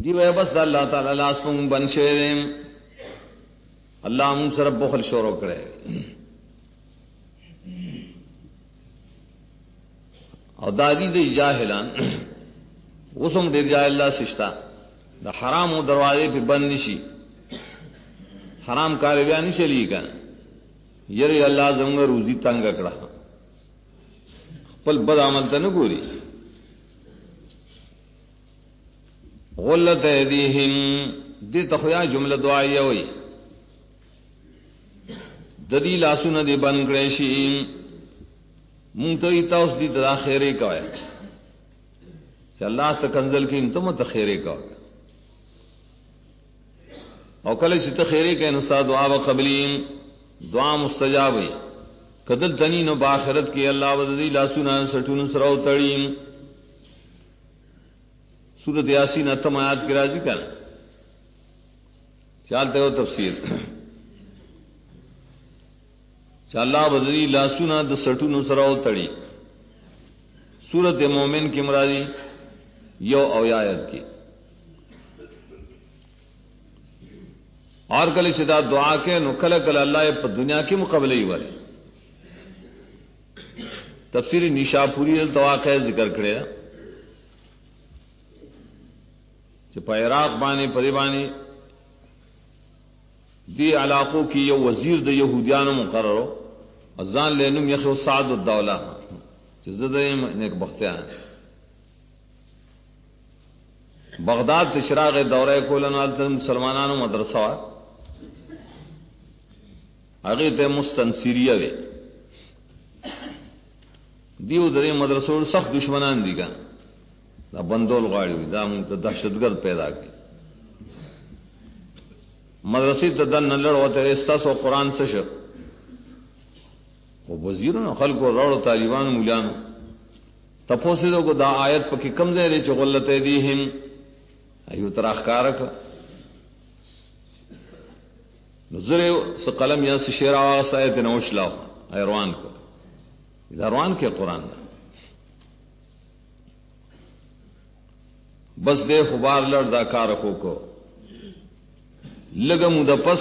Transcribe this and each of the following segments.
دی وے بس دا اللہ تعالی لاس کو بن شوی اللہ مون سره بخل شروع کړي او دادی د جاهلان وسم ډیر جاهل الله سشتا د حرام او دروازې په بند نشي حرام کار بیا نه چلی کنه یری الله زموږ روزي تنگ کړه خپل بد عمل ته نه ګوري غلت ایدیهم دې تخیا جمله دعایه وي ددی لاسونه دې بند کړی شي مونږ ته تاسو دې د خیره کوي چې الله ته کنزل کې انتم ته خیره کوي او کله چې ته خیره کې نو ستا دعا وقبلین دعا مستجاب وي کدل تنی نو باخرت کې الله ودی لاسونه سټونو سره وتړي سورۃ یاسین اتم آیات کی راضی کنا چالتے ہو تفسیر چاللہ بدری لاسونا د سٹونو سراو تڑی سورۃ مومن کی مرادی یو اویایت کی اور کل شدا دعا کے نکل کل اللہ پر دنیا کی مقابلے ہی والے تفسیر نیشاپوری التواقع ذکر کرے په عراق باندې پدې باندې دی علاقو کې یو وزیر د يهوديانو مقررو ځان لینم یخو سعد الدوله چې زده نیک بختیان بغداد تشراغ دوره کولنال ته مسلمانانو مدرسه وا هغه ته مستنصریه وي دیو درې مدرسو سخت دشمنان دي ګان دا بندول غاړي دا موږ ته دهشتګرد پیدا کړي مدرسې ته دن لړ وته استاسو قران څه شو او وزیرونو خلکو راړو طالبان مولانو تپوسې دغه دا آیت پکې کم ځای لري چې غلط دیهم ایو تراخکارک نظر س قلم یا س شعر آواز آیت نوشلاو ایروان کو ایروان کے قرآن دا بس دے خبار لڑ دا کارکو کو لگم دا پس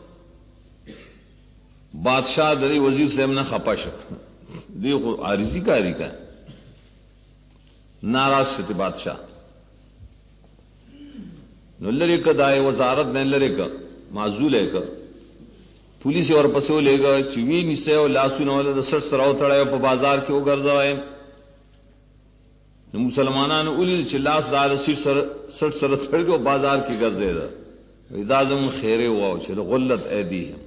بادشاہ دری وزیر سے ہم نے خپش دی عارضی کاری کا ناراض شتے بادشاہ نو لری کا دائے وزارت نے لری کا معزول ہے کا پولیس اور پسو لے گا چوی نسے اور لاسو نو ول سٹ سراو تڑے په بازار کې وګرځوي مسلمانانو اولی چلاس دار سٹ سر تھڑ کو بازار کی گردے دا ادازم خیرے ہوا چلو غلط ایدی ہے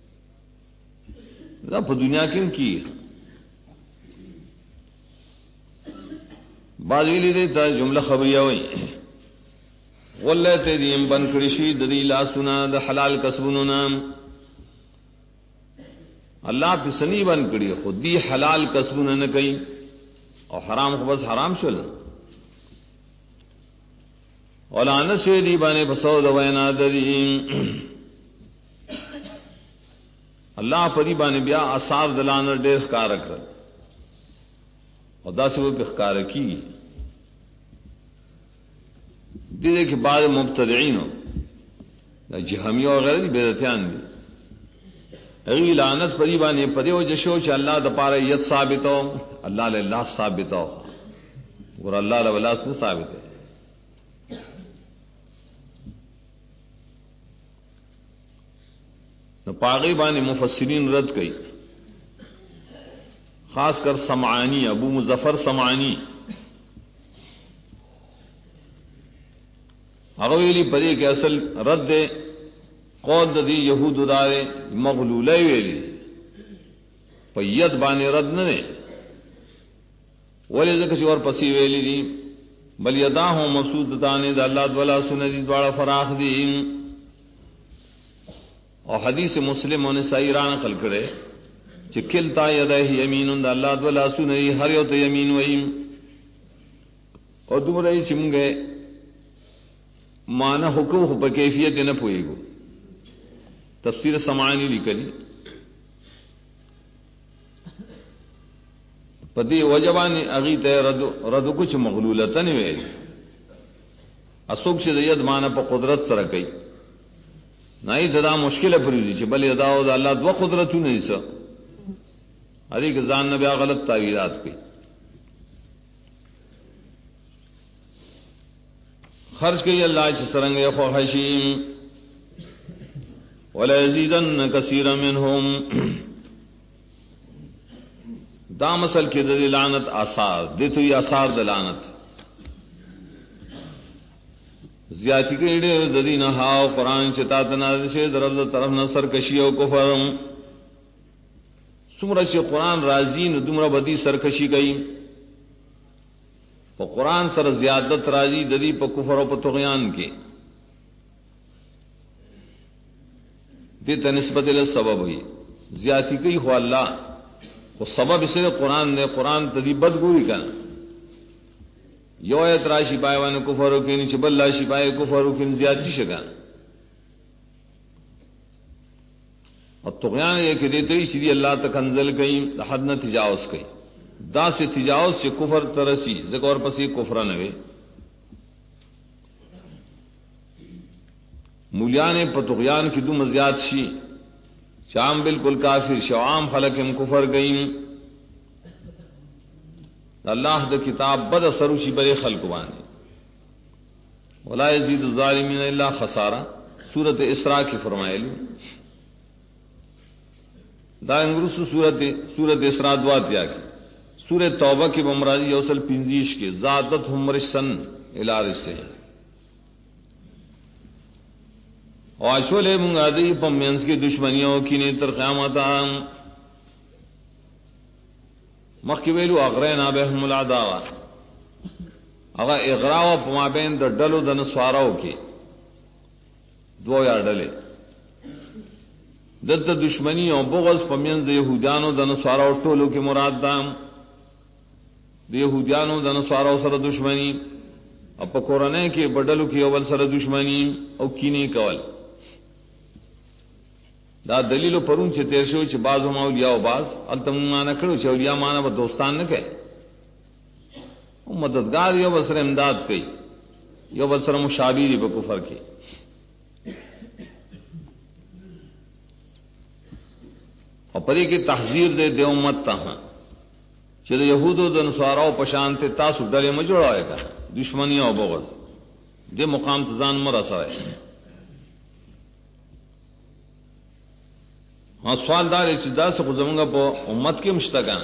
په دنیا کیم کی بازیلی دیتا جملہ خبریہ ہوئی غلط ایدیم بن کرشی ددی لاسونا دا حلال کسبونو نام اللہ پہ سنی بن کری خود دی حلال کسبونا نہ کئی اور حرام کو بس حرام شل اولانت سے دی بانے بسو دوینا ددیم اللہ پری بانے بیا آثار دلانر ډېر ښکار کړل او دا څه په ښکار کی دې کې بعض مبتدعين دا جهمي او غیر بدعتيان دي ای لعنت پری بانے پدیو جشو چې الله د پاره یت ثابتو الله لله ثابتو ور الله له ولا ثابت ہے نو پاغي باندې مفسرین رد کړي خاص کر سمعانی ابو مظفر سمعانی هغه ویلي پدې کې اصل رد ده قول دی یہود دارے مغلولہ ویلی پید بانے رد نہ دے ولی ذکر اور پسی ویلی دی بل یداہوں مبسوط دانے دا اللہ دولا سنجی دوارا فراخ دی اور حدیث مسلم و نسائی ران قل کرے چکلتا یدہ یمین دا اللہ دولا سنجی ہر یوت یمین ویم اور دم رئی چمگے مانا حکم پا کیفیت نہ پوئے گو تفسیر سمعانی لکھلی پدی وجبانی اغیت رد کچھ مغلولتن ویلی اسوک چې د ید معنی په قدرت سره کوي نه دا مشکله پرې چې بل یدا او د الله دو قدرتونه دي څه هرې کې ځان نه بیا غلط تعویلات کوي خرج کوي الله چې څنګه خو حشیم ولا یزیدن کثیرا منهم دا مسل کې د لعنت آثار دته یې آثار د لعنت زیاتی کې ډېر د دینه هاو قران چې تا ته نازل شي درو طرف نه سرکشي او کفر څومره چې قران راځي نو دومره بدی سرکشي کوي په قران سره زیادت راځي د دې په کفر او په طغیان کې دې ته نسبت له سبب وي زیاتی کوي خو الله او سبب اسے قرآن نے قرآن تدی بدگوئی کنا یو ایت راشی پائیوان کفرو کین چھ بل راشی پائے کفرو کین زیادتی شکا اور طغیان یہ کہ دیتے ہی چیزی اللہ تک انزل کئی حد نہ تجاوز کئی دا سے تجاوز سے کفر ترسی ذکر اور پسی کفرہ نوے مولیان پر طغیان کی دو مزیاد شی شام بالکل کافر شوام خلق ہم کفر گئیں اللہ دا کتاب بد سروشی برے خلق وانے ولا یزید الظالمین الا خسارہ سورت اسراء کی فرمائے لی دا انگرس سورت اسراء دواتیا کی سورت توبہ کی بمراضی یوصل پنزیش کے زادت ہم رسن الى رسے واشولے منگا دی پمینس کی دشمنیوں کی نے تر قیامت مخکی ویلو اغرینا بهم العداوہ اغا اغراو پما بین در ڈلو دن سواراو کی دو یا ڈلے دد دشمنی او بغض پمینس د یہودیانو دن سواراو ټولو کی مراد دام د یہودیانو دن سواراو سره دشمنی او په قرانه کې بدلو کې اول سره دشمنی او کینی کول دا دلیل پرون چې تیر شو چې بعض اولیاء او بعض التمانه کړو چې اولیاء معنی به دوستان نه کوي او مددگار یو بسره امداد کوي یو بسره مشابهی په کفر کې او پرې کې تحذير دے د امت ته چې د يهودو د نصاراو په شان ته تاسو ډلې مې جوړاوي کا دشمنی او بغض دې مقام ته ځان مرسوي ہاں سوال دار چې دا څه زمونږ په امت کې مشتګان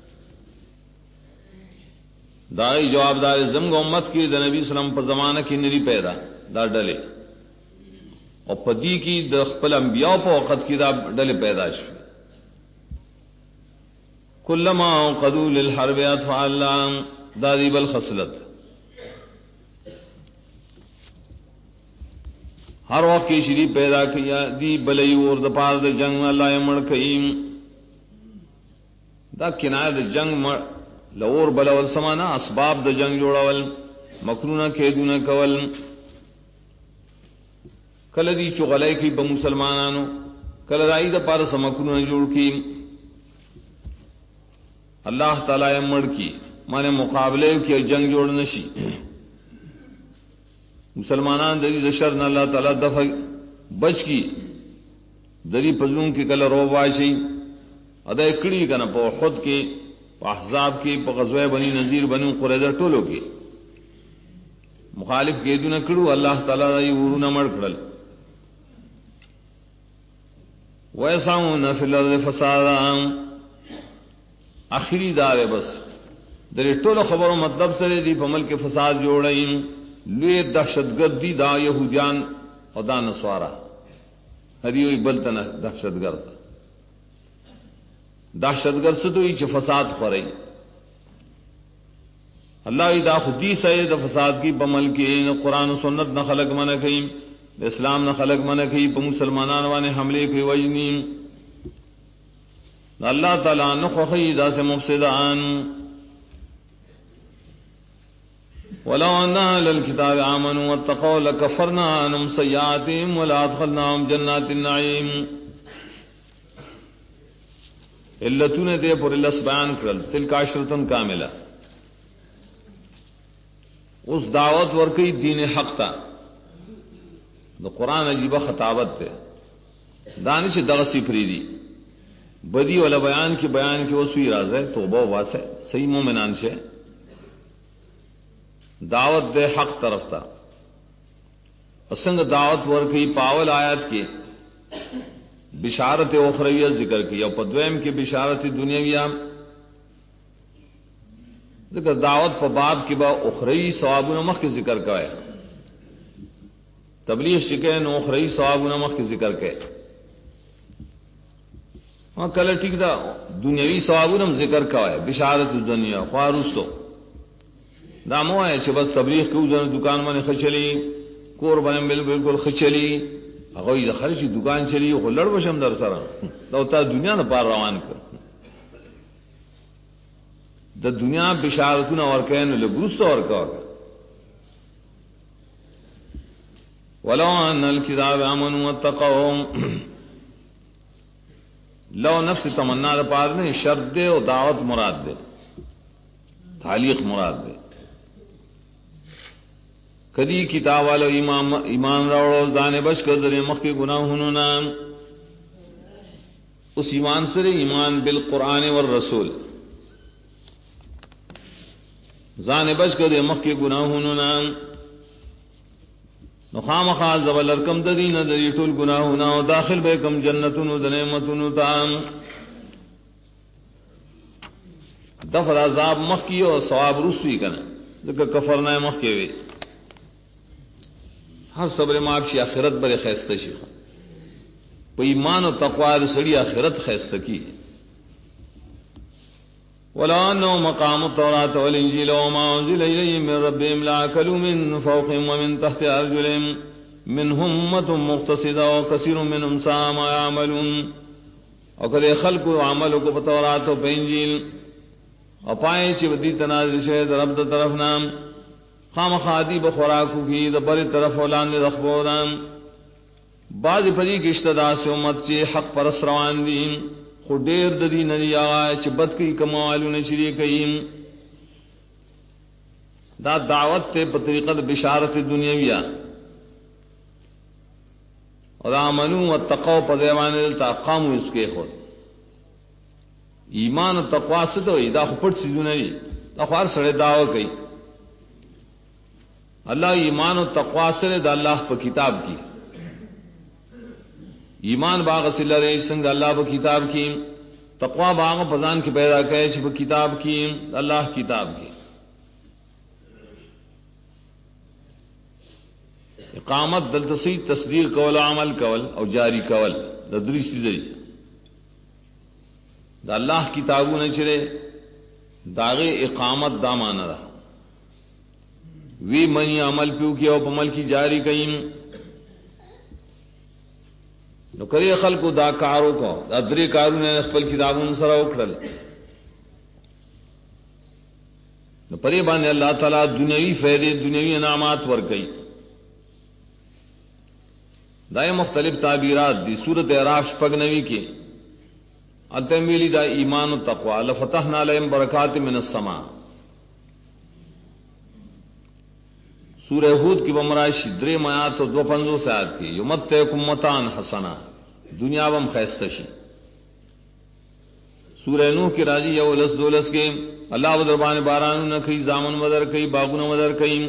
دای جواب دار زمونږ امت کې د نبی اسلام په زمانہ کې نری پیدا دا ډلې او په دې کې د خپل انبیاء په وخت کې دا ډلې پیدا شوه کلما قدوا للحرب اطفال دا دی بل خصلت ہر وقت کی شریف پیدا کیا دی بلئی اور د پار د جنگ اللہ مڑ کئیم دا کنایہ د جنگ مڑ لور بلول سمانا اسباب د جنگ جوړول مکرونه کېدونه کول کله دی چغلای کی په مسلمانانو کله رائی د پار سمکرونه جوړ کی اللہ تعالی مڑ کی مانے مقابلے کی جنگ جوڑ نشی مسلمانان دری دشر نہ اللہ تعالی دفع بچ کی دری پزلوں کی کل رو واشی ادا کڑی کا نہ پو خود کے احزاب کی غزوہ بنی نذیر بنی قریظہ ٹولو کی مخالف کے دون کڑو اللہ تعالی ای ورنا مڑ کڑل ویسعون فی الارض فسادا آخری دار ہے بس دری ٹولو خبروں مطلب سے دی پمل کے فساد جوڑیں لوی دہشت گردی دا یہودیان اور دا نسوارا ہری بلتن دہشت گرد دہشت گرد سے تو یہ فساد پڑی اللہ دا خودی سے دا فساد کی بمل کی نہ قرآن و سنت نہ خلق منع کی اسلام نہ خلق منع کی پا مسلمانان وانے حملے کی وجنی اللہ تعالیٰ نخوخی دا سے مفسدان ولو ان اهل الكتاب امنوا واتقوا لكفرنا عنهم سيئاتهم ولادخلناهم جنات النعيم علتون دے پر لس بیان کرل تلک عشرۃ کاملہ اس دعوت ورکی دین حق تا نو قرآن عجیبہ خطابت تے دانش دغسی فریدی بدی والا بیان کی وسوی راز ہے توبہ واس ہے صحیح مومنان سے دعوت دے حق طرف تا اسنگ دعوت ورکی پاول آیات کی بشارت اخرویہ ذکر کی اور پدویم کی بشارت دنیاویہ ذکر دعوت پر باب کی با اخروی ثواب نمخ کی ذکر کرے تبلیغ شکے نو اخروی ثواب نمخ کی ذکر کے ہاں کل ٹھیک دا دنیاوی ثواب نم ذکر کرے بشارت دنیا خواروستو دامو ہے کہ بس تبلیغ کو دکان میں خچلی کور بنے بالکل خچلی اگوی خرچی دکان چلی خو لڑ بشم در سرا تو تا دنیا نہ پار روان کر دا دنیا بشارتنا اور کہن لگرست اور کا ولو ان الكتاب امنوا واتقوا لو نفس تمنا دا پار نے شرط دے اور دعوت مراد دے تعلیق مراد دے کدی کتاب والو ایمان راوڑو زانے بچ کر در مخ کے گناہوں نام اس ایمان سے ایمان بالقرآن والرسول زانے بچ کر در مخ کے گناہوں نام نخام خاص زبل ارکم ددین دری ٹول گناہوں و داخل بے کم جنتن و دنعمتن تام دفر عذاب مخ کی اور ثواب رسوی کنا ذکر کفرنا مخ کے وے ہر صبر معاف شی آخرت بر خیستہ شی پہ ایمان و تقوی سڑی آخرت خیستہ کی ولو انه مقام التوراة والانجيل وما انزل اليهم من ربهم لاكلوا من فوقهم ومن تحت ارجلهم منهم امة مقتصدة وكثير منهم ساء ما يعملون وقد خلقوا عملوا بالتوراة وبالانجيل اپائے چ ودی تنازل شہد رب طرف نام خام خادی بخوراکو کی دبر طرف اولان رخبوران بعض پری کی اشتدا سے امت چی حق پرس روان دین خو دیر ددی ندی آغا چی بد کی کموالو نشری کئیم دا دعوت تے بطریقت بشارت دنیاویہ اور آمنو واتقو پدیوان دلتا قامو اس کے خود ایمان و تقوی سے تو دا خو پٹ سیزو نہیں دا خوار سڑے دعوی کئی اللہ ایمان و تقوی سے دا اللہ پا کتاب کی ایمان باغ صلی اللہ علیہ وسلم دا اللہ پا کتاب کی تقوی باغ پزان کی پیدا کہے چھ پا کتاب کی اللہ کتاب کی اقامت دلتسی تصدیق کول عمل کول او جاری کول دا دری سیزی دا اللہ کتابو نچرے داغے اقامت دامانا رہا وی منی عمل پیو کیا او عمل کی جاری کئیم نو کرے خلقو دا کارو کو دا درے کارو نے خپل کتابوں سره وکړل نو پرې باندې اللہ تعالی دنیوی فائدے دنیوی انعامات ورکړي دای مختلف تعبیرات دی سورۃ اعراف شپږنوي کې التمویلی دا ایمان و تقوی لفتحنا علیہم برکات من السماء سورہ ہود کی بمرائش درے میات و 250 آیات کی یمتعکم متان حسنا دنیا بم خیستشی سورہ نوح کی راجی یولس دولس کے اللہ و دربان بارانو نکھی زامن مدر کئی باغن مدر کئی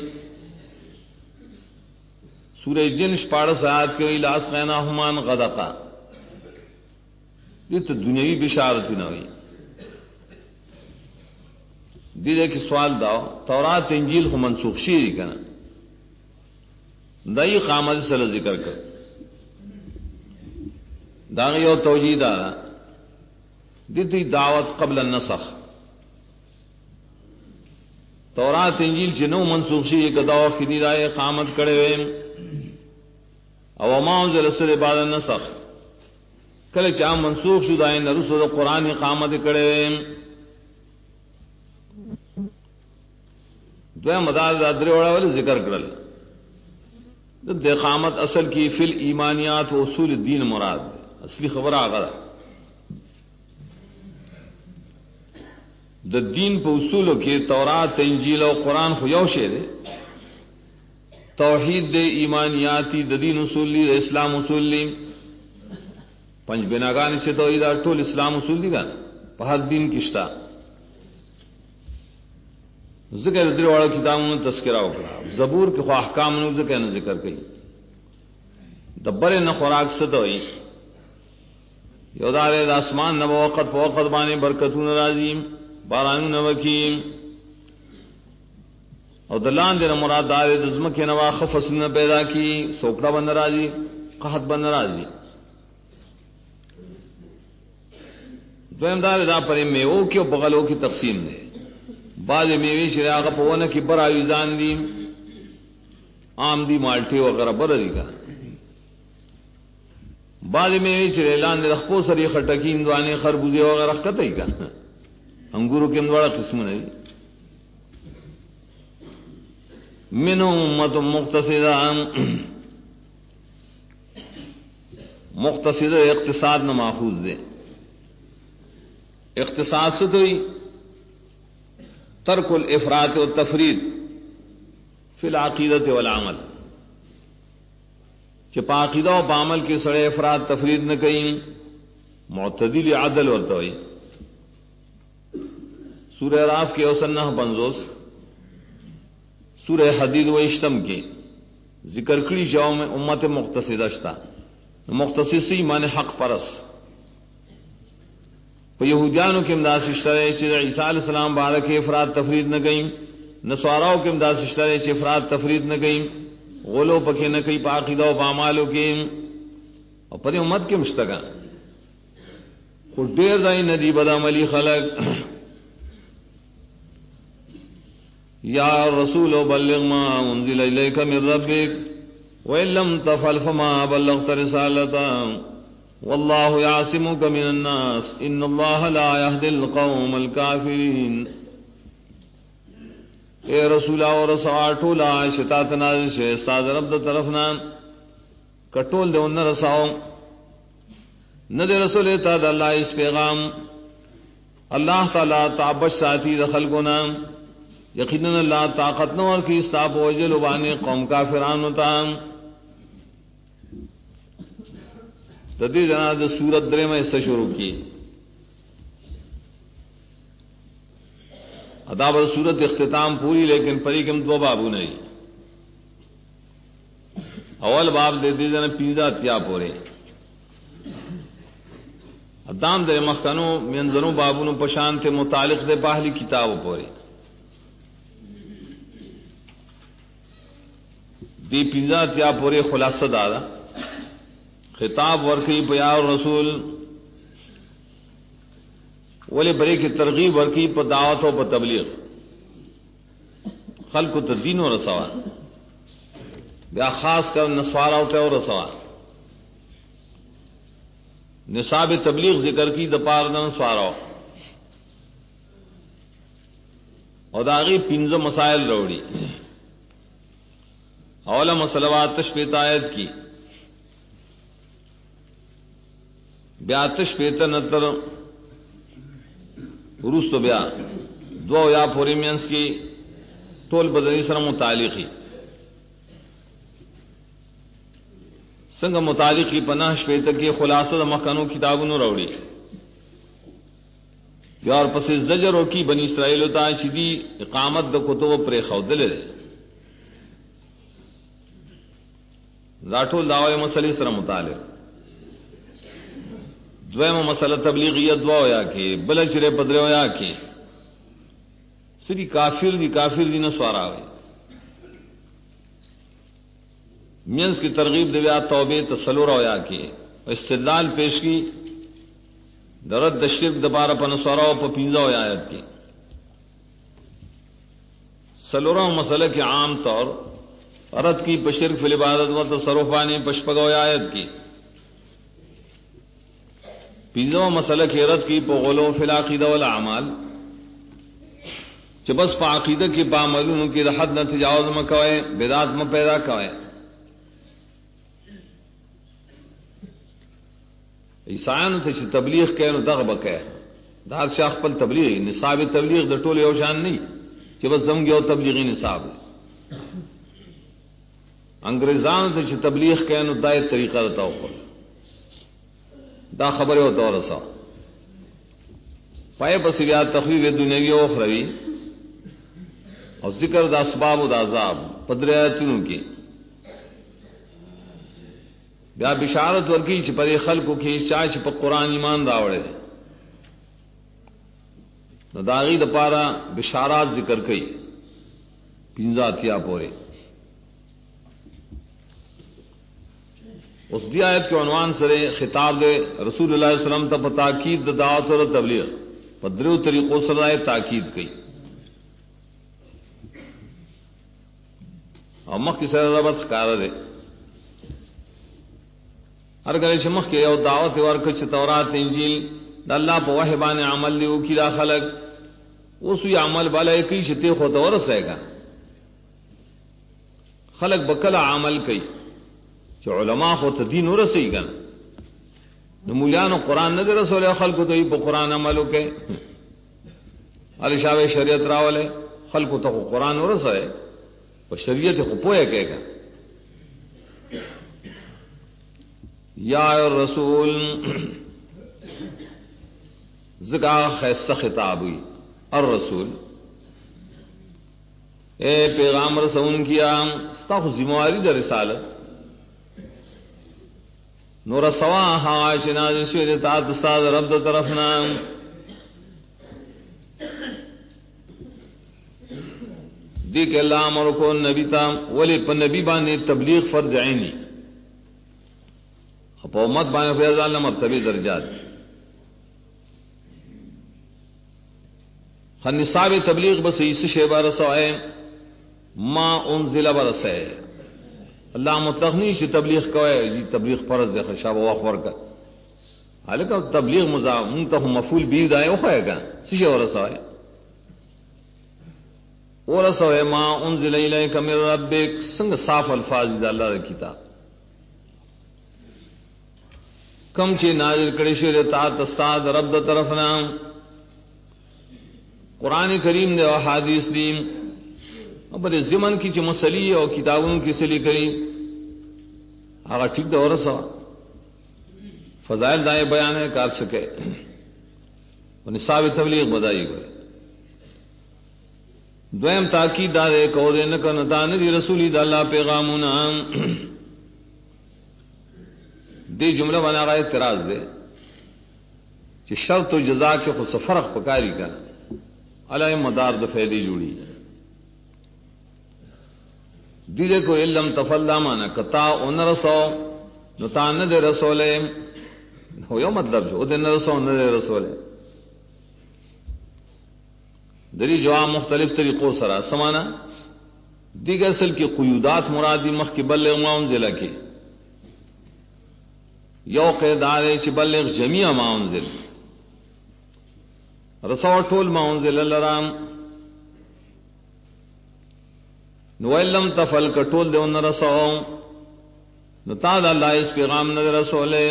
سورہ جن شپاڑس آیات کے لاس غیناہمان غدقا یہ تو دنیاوی بشارت بھی نہ ہوئی دیدے کہ سوال داو تورات انجیل کو منسوخ شیری کنا دائی قامت صلی ذکر کر داغی اور توجیہ دارا دیتی دعوت قبل النسخ تورات انجیل چنو منسوخ شیری کا دعوی کی دیدائی قامت کڑے ہوئے او ما انزل سر بعد النسخ کل چاہ منسوخ شدہ نرسو قرآن قامت کڑے دو مدار درے وڑا والے ذکر کرل دے قامت اصل کی فی الایمانیات و اصول الدین مراد اصلی خبر آغرہ دا دین پہ اصولوں کے تورات انجیل و قرآن خو یو شے دے توحید دے ایمانیاتی د دین اصول لی د اسلام اصول لی پنج بناگانی سے توحید ټول اسلام اصول دی گا په هر دین کشتا ذکر در والا کتابوں تذکرہ وکړه زبور کې خو احکام نو ذکر نه ذکر کړي دبر نه خوراک ستوي یو دار د اسمان نو وخت په وخت باندې برکتونه راځي بارانونه وکي او دلان دې مراد دار د زمکه نو خفصونه پیدا کی سوکړه بند راځي قحط بند راځي دویم دار دا پر میوه کې او بغلو کې تقسیم ده بعض میوه چې هغه په ونه کې برایزان دي عام دي مالټي وغیرہ بر دي کا بعض میوه چې اعلان د خپل سری خټکین دوانه خربوزه وغیرہ کته کا انګورو کې مړه قسم نه منو امه مقتصده مقتصده اقتصاد نه ماخوذ ده اقتصاد سے دوئی ترک الافراط والتفرید فی العقیدت والعمل کہ پا عقیدہ و پا عمل کے سڑے افراد تفرید نہ کہیں معتدل عدل ورتوئی سورہ راف کے اوسنہ پنزوس سورہ حدید و اشتم کے ذکر کری جاؤ میں امت مختصدہ شتا مختصی معنی حق پرس یہودیانو کے امداد اشترے چیز عیسیٰ علیہ السلام بارک افراد تفرید نہ گئیں نصاراؤ کے امداد اشترے چیز افراد تفرید نہ گئیں غلو پکے نہ کئی پاقیدہ و پامالو کے اور پدی امت کے مشتگا خود دیر دائی ندی بدا ملی خلق یا رسول بلغ ما انزل الیک من ربک وَإِن لَّمْ تَفْعَلْ فَمَا بَلَّغْتَ رِسَالَتَهُ واللہ یعصمک من الناس ان اللہ لا یہدی القوم الکافرین. اے رسول اور رسول ٹولا شتات نازل شے استاد رب د طرفنا کټول دے ان رساو نہ دے رسول تا د اللہ اس پیغام اللہ تعالی تعبش ساتھی دخل گنا یقینا اللہ طاقت نور کی صاحب وجل بانے قوم کافران ہوتا تدی جنا د سورت درے میں اس سے شروع کی اداب سورت اختتام پوری لیکن پری کم دو بابو نہیں اول باب دے دی جنا پیزا تیا پورے ادام دے مخکنو منظروں بابونو پشان تے متعلق دے پہلی کتاب پورے دی پیزا تیا پورے خلاصہ دادا خطاب ورکی پیار رسول ولی بری کی ترغیب ورکی پا دعوت و پا تبلیغ خلق تا دین و رسوا بیا خاص کر نسوارا ہوتا ہے و رسوا نصاب تبلیغ ذکر کی دپار دا نسوارا اور داغی پنز مسائل روڑی اولا مسلوات تشبیت آیت کی بیاتش پیتر نتر روس تو بیا دو یا پوری مینس کی ٹول بدنی سر متعلقی سنگ متعلقی پناہ شپیتر کی خلاصہ مخانو کتابوں روڑی یار پس زجر اور کی بنی اسرائیل ہوتا شدی اقامت د کتب پر خودل دے راٹھول دعوی مسئلے سر متعلق دویم مسئلہ تبلیغیت دعا ہویا کہ بلچرے پدرے ہویا کہ سری کافر دی نسوارا ہوئی مینس کی ترغیب دویا توبے تسلورا ہویا کہ استدلال پیش کی درد شرک دبارہ پنسوارا و پپینزا ہویا آیت کی سلورا مسئلہ کے عام طور رد کی پشرک فی العبادت و تصرفانی پشپگا ہویا آیت کی پینزو مسئلہ کی رد کی پا غلو فی العقیدہ والاعمال کہ بس پا عقیدہ کی پا عملوں کی حد نہ تجاوز میں کوئے بدعات میں پیدا کوئے عیسائیانو ته چې تبلیغ کوي نو دغه بکې دا هر شاخ خپل تبلیغ نصاب تبلیغ د ټولو یو شان نه چې بس زموږ یو تبلیغي نصاب انگریزان ته چې تبلیغ کین نو دای طریقه راتاو دا خبره وته ورسا پای په سیا تخویف دنیوي او اخروی او ذکر د اسباب او د عذاب پدریاتونو کې بیا بشارت ورکی چې په خلکو کې چا چې په قران ایمان راوړل نو داغي د پاره بشارات ذکر کړي پینځاتیا پورې اس دی آیت کے عنوان سرے خطاب دے رسول اللہ علیہ وسلم تا تاکید دا دعوت اور تبلیغ پدریو طریقوں سرائے تاکید کی اور مخ کی سر ربط خکارا دے ہر گلے چمخ کے او دعوت ورکچ تورات انجیل دا اللہ پا وحبان عمل لیو کی دا خلق وسوی عمل بالا کی شتی خود ورسے گا خلق بکل عمل کی چې علماء خو ته دین ورسي کن نو مولیانو قرآن نه رسول خلکو ته په قرآن عملو کې علی شاوه شریعت راولې خلکو ته قرآن ورسي او شریعت خو پوهه کېګا یا رسول زکا خیسته خطاب ہوئی الرسول اے پیغام رسون کیا ستاسو ذمہ داری د رسالت نور سواها عاشنا شوی تا استاد رب د طرفنا دی کہ اللہ امر کو نبی تا ولی پر نبی باندې تبلیغ فرض عینی په امت باندې فیض الله مرتبه درجات خنصاب تبلیغ بس اس شی برسائے ما انزل برسائے اللہ متغنی سے تبلیغ کوئے جی تبلیغ فرض ہے خشاب و اخبر کا حالکہ تبلیغ مضامون تو مفعول بھی دائے او ہے گا سشے ورسائے ورسائے ما انزل الیک من ربک سنگ صاف الفاظ دا اللہ دا کتاب کم چی نازل کڑی شیر تاعت استاد رب دا طرفنا قرآن کریم دے و حادیث دیم بڑے زمن کی چ مسلی اور کتابوں کی سلی کری آگا ٹھیک دا ورسا فضائل دائیں بیان ہے کار سکے نصاب تبلیغ بدائی گئے دویم تاکید دارے کو دے نہ نتان دی رسولی دا اللہ پیغامنا دی جملہ بنا گئے اعتراض دے کہ شرط و جزا کے خود فرق پکاری کا علیہ مدار دفیدی جوڑی دیجے کو علم تفل دامانا کتا ان رسو نتان دے رسولے ہو یو مطلب جو دے رسو نہ دے رسولے دری جواب مختلف طریقوں سرا سمانا دیگر اصل کی قیودات مرادی مخ کی بلغ ما انزل کی یو قیدار چ بلغ جميع ما انزل رسول ټول ما انزل لرام نو علم تفل کټول دے ان رسو نو تا دا اللہ اس پیغام نہ رسولے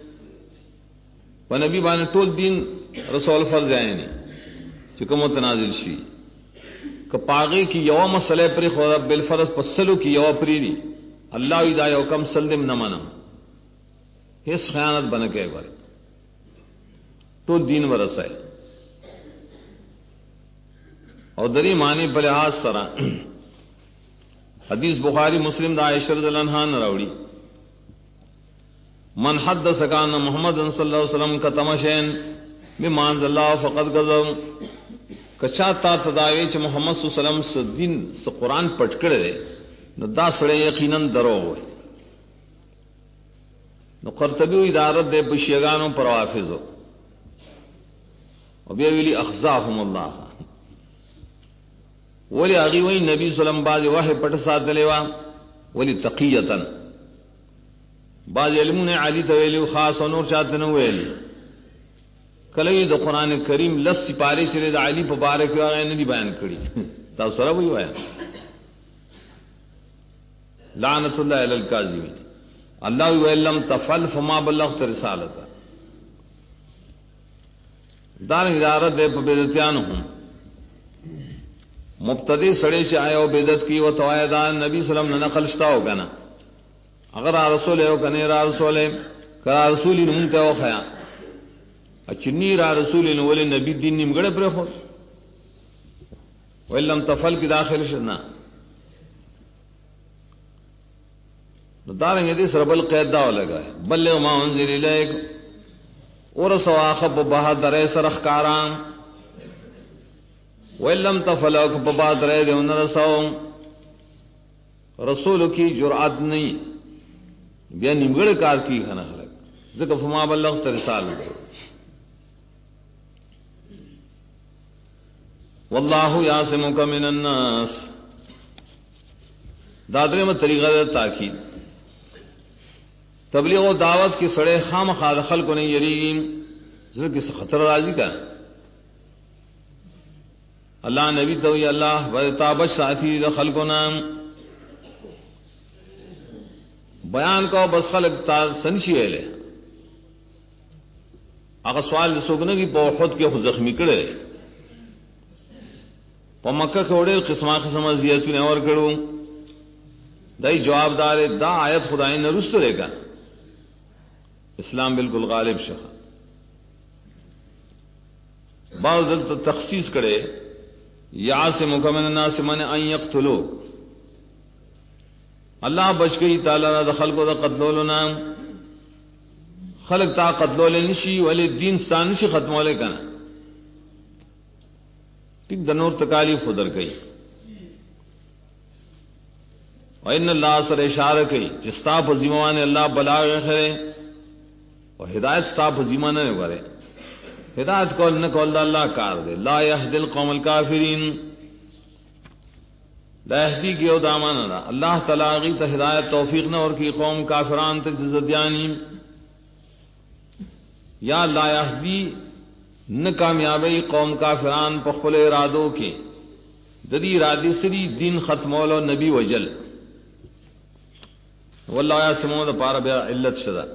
و نبی باندې ټول دین رسول فرض عینی چې کوم متنازل شي کپاغي کی یو مسئلے پر خدا بالفرض پسلو کی یو پریری اللہ ادا یو کم سلم نہ منم اس خیانت بن کے بارے ټول دین ورسائے اور دری معنی پر لحاظ سرا حدیث بخاری مسلم دا عائشہ رضی اللہ عنہا نے راوڑی من حدث کان محمد صلی اللہ علیہ وسلم کا تمشین مما انزل اللہ فقد غضب کچا تا تداوی چ محمد صلی اللہ علیہ وسلم س دین س قرآن پټ کړي نو دا سره یقینا درو وي نو قرطبی ادارت دے بشیگانوں پر حافظو او بیا ویلی اخزاهم اللہ ولی آگی وی نبی صلی اللہ علیہ وسلم بعض واحد پٹ ساتھ دلیوا ولی تقیتن بعض علمون علی تویلی خاص و نور چاہتنو ویلی کلوی دا قرآن کریم لس سپارے چلے دا علی پا بارک واغی ندی بیان کری تا سرہ وی بیان لعنت اللہ علی الکاذبین اللہ ویلم تفعل فما بلغت رسالتا دار ادارت دے پا بیدتیان ہوں مبتدی سڑے سے آئے و بیدت کی و توائدان نبی صلی اللہ علیہ وسلم نے نقل شتا ہو گنا اگر رسول ہے کنے را رسول ہے کرا رسول نمتے او خیا اچنی را رسول ولے نبی دین نیم گڑے پر خود ولم تفل کی داخل شنا داریں دې سره بل قید دا لگا ہے بلغ ما انزل الیک اور سواخب بہادر سرخکاران ولم تفلق بہادر دے ان رسو رسول کی جرأت نہیں بیا نیمگڑ کار کی کھنا خلق ذکر فما بلغت رسالت واللہ یعصمک من الناس دادرے میں طریقہ تاکید تبلیغ و دعوت کی سڑے خام خواہ خلق کو نہیں یریگی ذرا کس خطر راضی کا اللہ نبی تو اللہ تابش ساتھی خلق و نام بیان کو بس خلق سنشی ہے لے اگر سوال سوکنے کی پو خود کے خود زخمی کرے پو مکہ کوڑے قسمہ قسمہ زیادتوں اور کروں دائی جواب دارے دا آیت خدای نے رست رے گا اسلام بالکل غالب شخ بعض دل تخصیص کرے یعصمک من الناس من ان یقتلوا اللہ بچ گئی تعالی دا خلق دا قتلولنا خلق تا قتلول نشی ولی دین ستان نشی ختمولے کنا ٹھیک دنور تکالیف خدر گئی وَإِنَّ اللَّهَ سر اشارہ کی جستا فزیمان اللہ بلاغ خرے اور ہدایت ستا فزیمان نے کرے ہدایت کول نہ کول دا اللہ کار دے لا یهدی القوم الکافرین لا یهدی کی او دامان اللہ تعالی غی تے ہدایت توفیق نہ اور کی قوم کافران تے زدیانی یا لا یهدی نہ کامیابی قوم کافران پخپل ارادوں کے ددی ارادی سری دین ختمول و نبی وجل واللہ یعصمک دا پارا بیا علت شدہ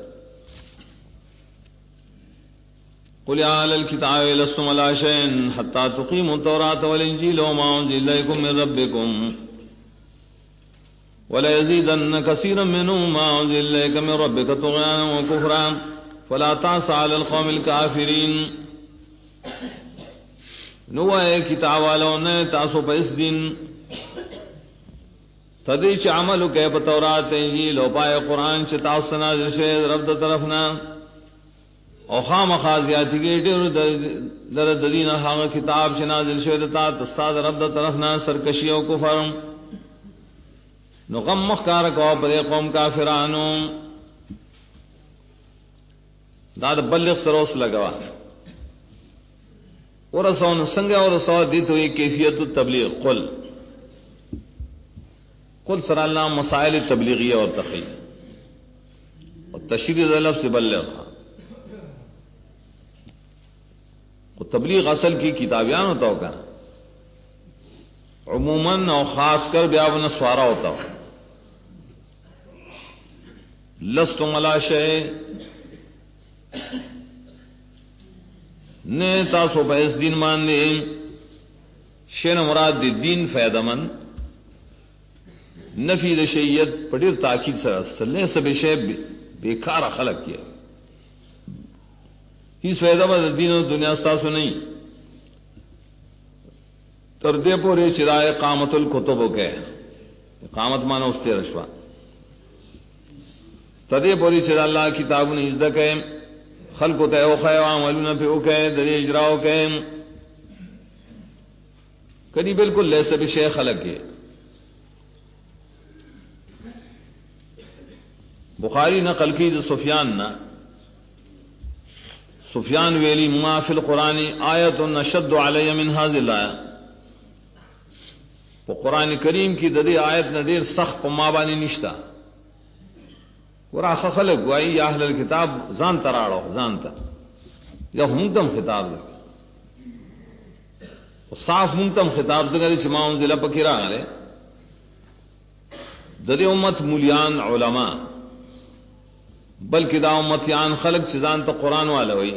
قل یا اہل الکتاب لستم علی شیء حتی تقیموا التوراۃ والانجیل وما انزل الیکم من ربکم وليزيدن كثيرا منهم ما انزل الیک من ربک طغیانا وکفرا فلا تعص علی القوم الکافرین نو اے کتاب والوں نے تاسو پر اس دن تدریچ عمل کے بتورات انجیل و پائے قرآن چ تاسو نازل شے رب دی طرفنا او خام خاصیاتی کے در دین ہاں کتاب چ نازل شے تا استاد رب دی طرفنا سرکشی او کفر نو غم مخکار کو پر قوم کافرانو داد بلغ سروس لگوا اور رسول سنگ اور رسول دی تو یہ کیفیت التبلیغ قل صلی اللہ مسائل تبلیغیہ اور تخیل اور تشریح لفظ بلغ تبلیغ اصل کی کتابیان ہوتا ہو کیا عموماً اور خاص کر بیابن سوارا ہوتا ہو لستم علی شیء نے تاسو بحث دین مان لے شین مراد دی دین فیدہ من نفی دشیت پڑیر تاکید سر سلنے سب شے بیکار خلق کیا اس فیدہ من دین و دنیا ستاسو نہیں تردے پورے چرائے قامت الکتب کے قامت مانا استے رشوہ تردے پوری چرا اللہ کتاب نے ازدہ کے خلق تے او خے عملون پہ او کہ دری اجراؤ کہ کدی بالکل لیسے بھی شیخ خلق کے بخاری نقل کی سفیان نہ سفیان ویلی ما فی القرآن آیت اشد علی من هذه الآیہ وہ قرآن کریم کی ددی آیت نہ دیر سخت مابانی نشتا وراخ خلق گوائی یا اہل الکتاب زان تراڑو زانتا یا منتم خطاب لگا صاف منتم خطاب زگری چما انزل پکرا علی ددی امت مولیان علماء بلکہ دا امتیان خلق چزان تو قرآن والا ہوئی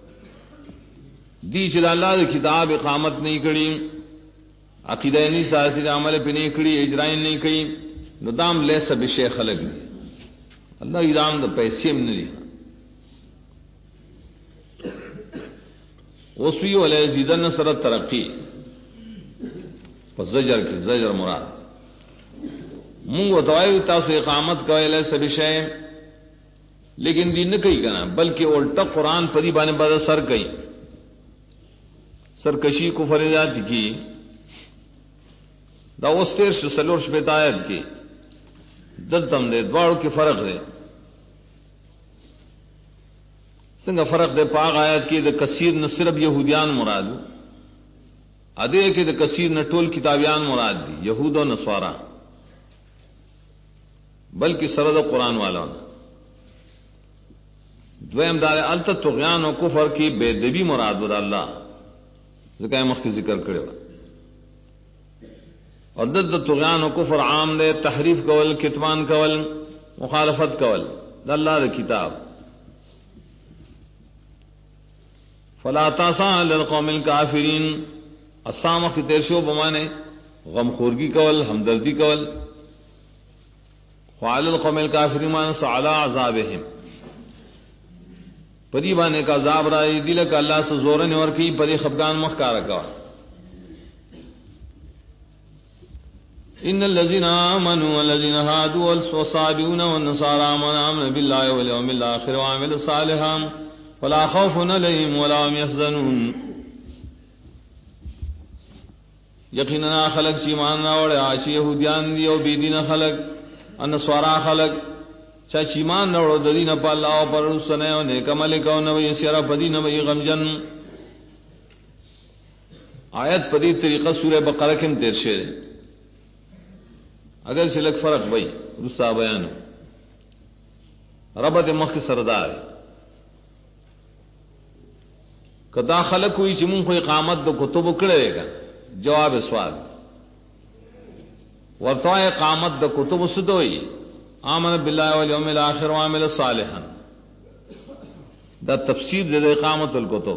دی چلا اللہ دی کتاب اقامت نہیں کری عقیدہ نہیں ساتھی عمل پہ نہیں کری اجرائن نہیں کری ندام لیسا بشے خلق نہیں اللہ ایران دا پیسے میں نہیں وسوی علیہ زیدن سرت ترقی زجر کی زجر مراد منگ و توائے تاسو اقامت کوئے لیسا بشے لیکن دی نہ کہی کنا بلکہ الٹا قرآن پری بانے بدا سر کئی سرکشی کو فریدات کی دا وستیر سلور شپیت آیت کی دلتم دے دوارو کی فرق دے سنگا فرق دے پاک آیت کی دا کثیر نہ صرف یہودیان مراد ادے کہ دا کثیر نہ ٹول کتابیان مراد دی یہود و نصارا بلکہ سرد قرآن والا دویم دار الت طغیان و کفر کی بے دبی مراد بدا اللہ ذکر مخ کی ذکر کرے گا اور دد طغیان و کفر عام دے تحریف کول کتمان کول مخالفت کول اللہ دے کتاب فلا تاسا للقوم الکافرین اسامہ کی تیرشو بمانے غم خورگی کول ہمدردی کول وعلى القوم الكافرين ما على عذابهم پدی بانے کا عذاب رائی دل کا اللہ سے زور نے اور کی پدی خفگان مخکارا کا ان الذين امنوا والذين هادوا والصابئون والنصارى آمنوا بالله واليوم الاخر وعملوا الصالحات فلا خوف عليهم ولا هم يحزنون یقینا خلق ایمان راوڑے آشی یہودیان دی او بی دین خلق ان سوارا خلق چیمان نوڑو ددین پا اللہ پر سنے و نیک عمل کو نوی سیرا پدی نوی غمجن آیت پدی طریقہ سورہ بقرہ کم تیر شیر اگر چلک فرق بھئی رسا بیان ربط مخ سردار کدا خلق ہوئی چمون کو اقامت دو کتب کڑے گا جواب سوال ورتوا اقامت د کتب سدوئی آمن بالله والیوم الاخر وعمل صالحا دا تفسیر دے اقامت الکتب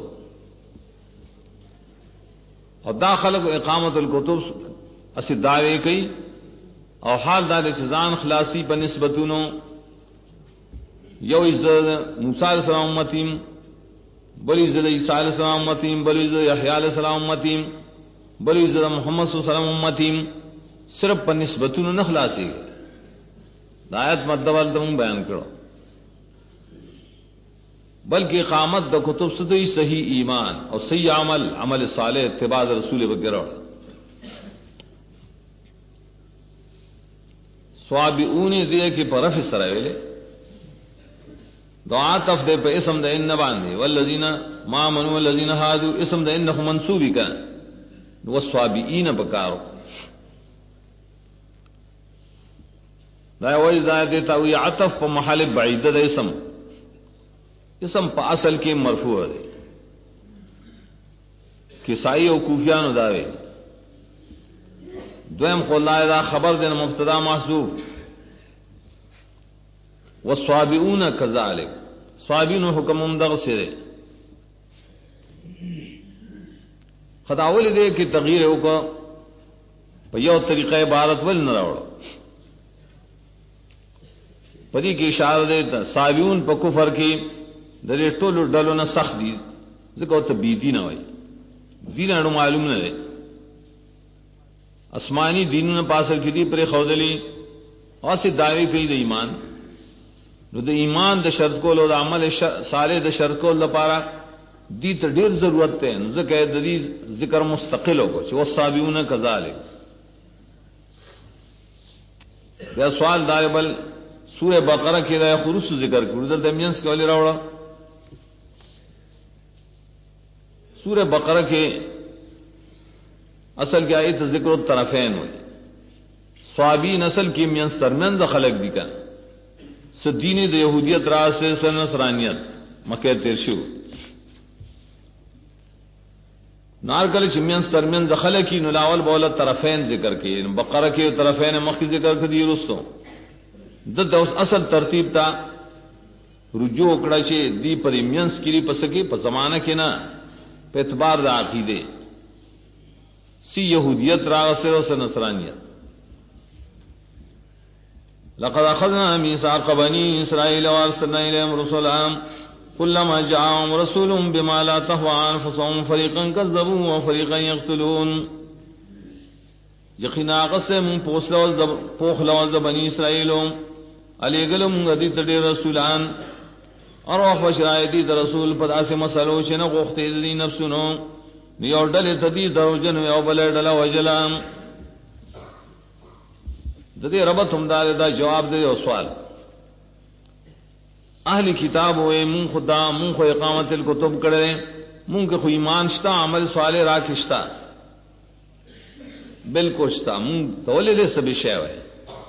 اور داخل اقامت الکتب اسی دعوے کی اور حال دار چزان خلاصی پر نسبتونو یو عزت موسیٰ علیہ السلام امتیم بلی عزت عیسیٰ علیہ السلام امتیم بلی عزت یحییٰ علیہ السلام امتیم بلی عزت محمد صلی اللہ علیہ وسلم امتیم صرف پر نسبتونو نخلاصی دایت مطلب تم بیان کرو بلکہ اقامت د کتب سے صحیح ایمان اور صحیح عمل صالح اتباع رسول وغیرہ صابئون دے کہ پرف سراویلے دعا تف دے پہ اسم دے ان باندے والذین ما منوا والذین هادوا اسم دے انه منصوبی کا والصابئین بکارو دا وہی ذات دیتا ہوئی عطف پہ محل بعید دا اسم پہ اصل کے مرفوع ہے کسائی و کوفیان داوے دویم قول دا خبر دین مبتدا محذوف والصابئون كذلك صابئون حکم مدغ سے خداول دے کہ تغییر ہو کو یو طریقہ عبادت ول نہ راوڑ پدی کی اشارہ دے صابئون پہ کفر کی درے ٹولو ڈلو نہ سخت دی ذکر تو بیدی نہ ہوئی دین اڑو معلوم نہ رہے اسمانی دین نے پاسل کی دی پر خودلی اور سے دعوی کی دے ایمان نو دے ایمان دے شرط کو لو دا عمل صالح دے شرط کو اللہ پارا دی تے ډیر ضرورت تے ذکر دی ذکر مستقل ہو کو صابئون کذالک یا سوال دار بل سورہ بقرہ کی دا خروس ذکر کرو دے مینس کے ولی راوڑا سورہ بقرہ کے اصل کی آیت ذکر الطرفین ہوئی صابین اصل کی مینس ترمین دا خلق دی کا سدین دا یہودیت راز سے نصرانیت مکہ تیرشو نارکل چمینس ترمین دا خلقی نلاول بولا طرفین ذکر کی بقرہ کے طرفین مخی ذکر کردی رستو دا اس اصل ترتیب تا رجوع اکڑا چھے دی پر مینس کلی پسکی پس زمانہ کے نا پہ اعتبار دا عقیدے سی یہودیت راغ سے نصرانیت لقد اخذنا ميثاق بني اسرائيل وارسلنا اليهم رسلا كلما جاءهم رسول بما لا تهوى انفسهم فريقا كذبوا وفريقا يقتلون. یقینا قسم پوخلو بنی اسرائیل علی گلم غدی تڑی رسولان اور وحشایتی رسول پدا سے مسلو چنه غوخته دي نفسونو نیو ډلې تدی دروجن او بل ډله وجلام. د دې رب تم دا جواب دے او سوال اہل کتاب ہوئے من خدا من خو اقامت الکتب کرے من کے خو ایمان شتا عمل صالح راکشتا بالکل شتا من تولے سب شے ہے.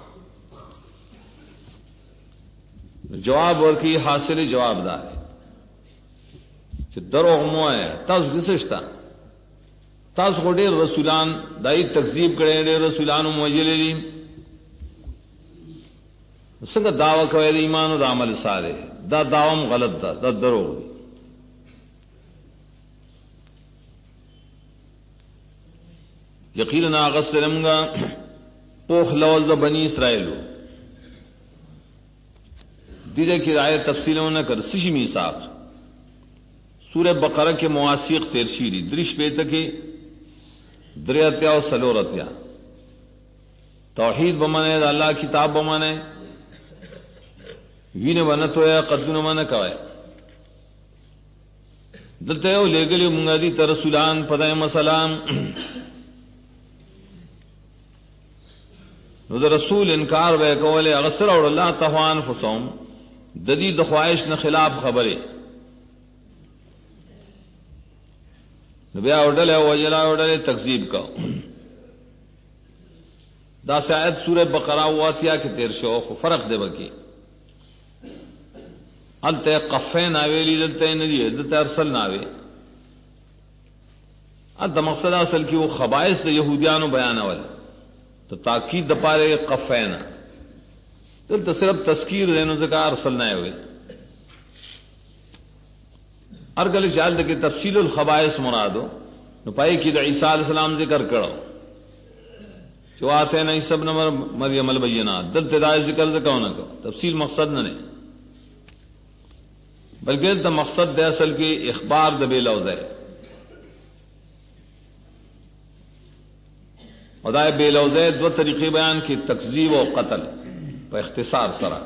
جواب ورکی حاصل جواب دار چې دروغ مو ہے تاسو گسشتا تاسو کو ډېر رسولان دای تکذیب کړي ډېر رسولانو موجلې څنګه دعوا کوي د ایمان او د عمل صالح دا داوم غلط ده دا دروغ دی. یقینا غسلمگا پوخ لوز د بنی اسرائیل دیدے کی رائے تفصیلوں نہ کر سشی میثاق سورہ بقرہ کے مواسیق تیرشیری درش پیت کی دریاتیا و سلورتیا توحید بمانے اللہ کتاب بمانے وین ونت ہویا قدن من کوي دلته یو لګلی مونږ دي تر رسولان پدای مسالم نو در رسول انکار وکوله اغسر اور الله تهوان فصوم د دې د خواهش نه خلاف خبره نو بیا اورډل وجلا اورډل تکذیب کا دا شاید سورہ بقرہ واتیا کې تیر شو خو فرق دی وکي التے قفین آویلی دلتے ندی دلتے ارسل ناوی اد مقصد اصل کی وہ خبائث یہودیانو بیان اول تو تاکید دپارے قفین دلتے صرف تذکیر دینو ذکا ارسل نہ ہوئے ارگل چال دے کہ تفصیل الخبائث مرادو نو پائی کی دا عیسیٰ علیہ السلام ذکر کرو جو آتے ہیں عیسیٰ ابن مریم البینات دلتے دا ذکر ذکاو نہ کرو تفصیل مقصد نہ نہیں بلکہ دا مقصد دے اصل کی اخبار د بے لوز ہے خدائے بے لوز ہے دو طریقے بیان کی تکذیب و قتل پر اختصار سرا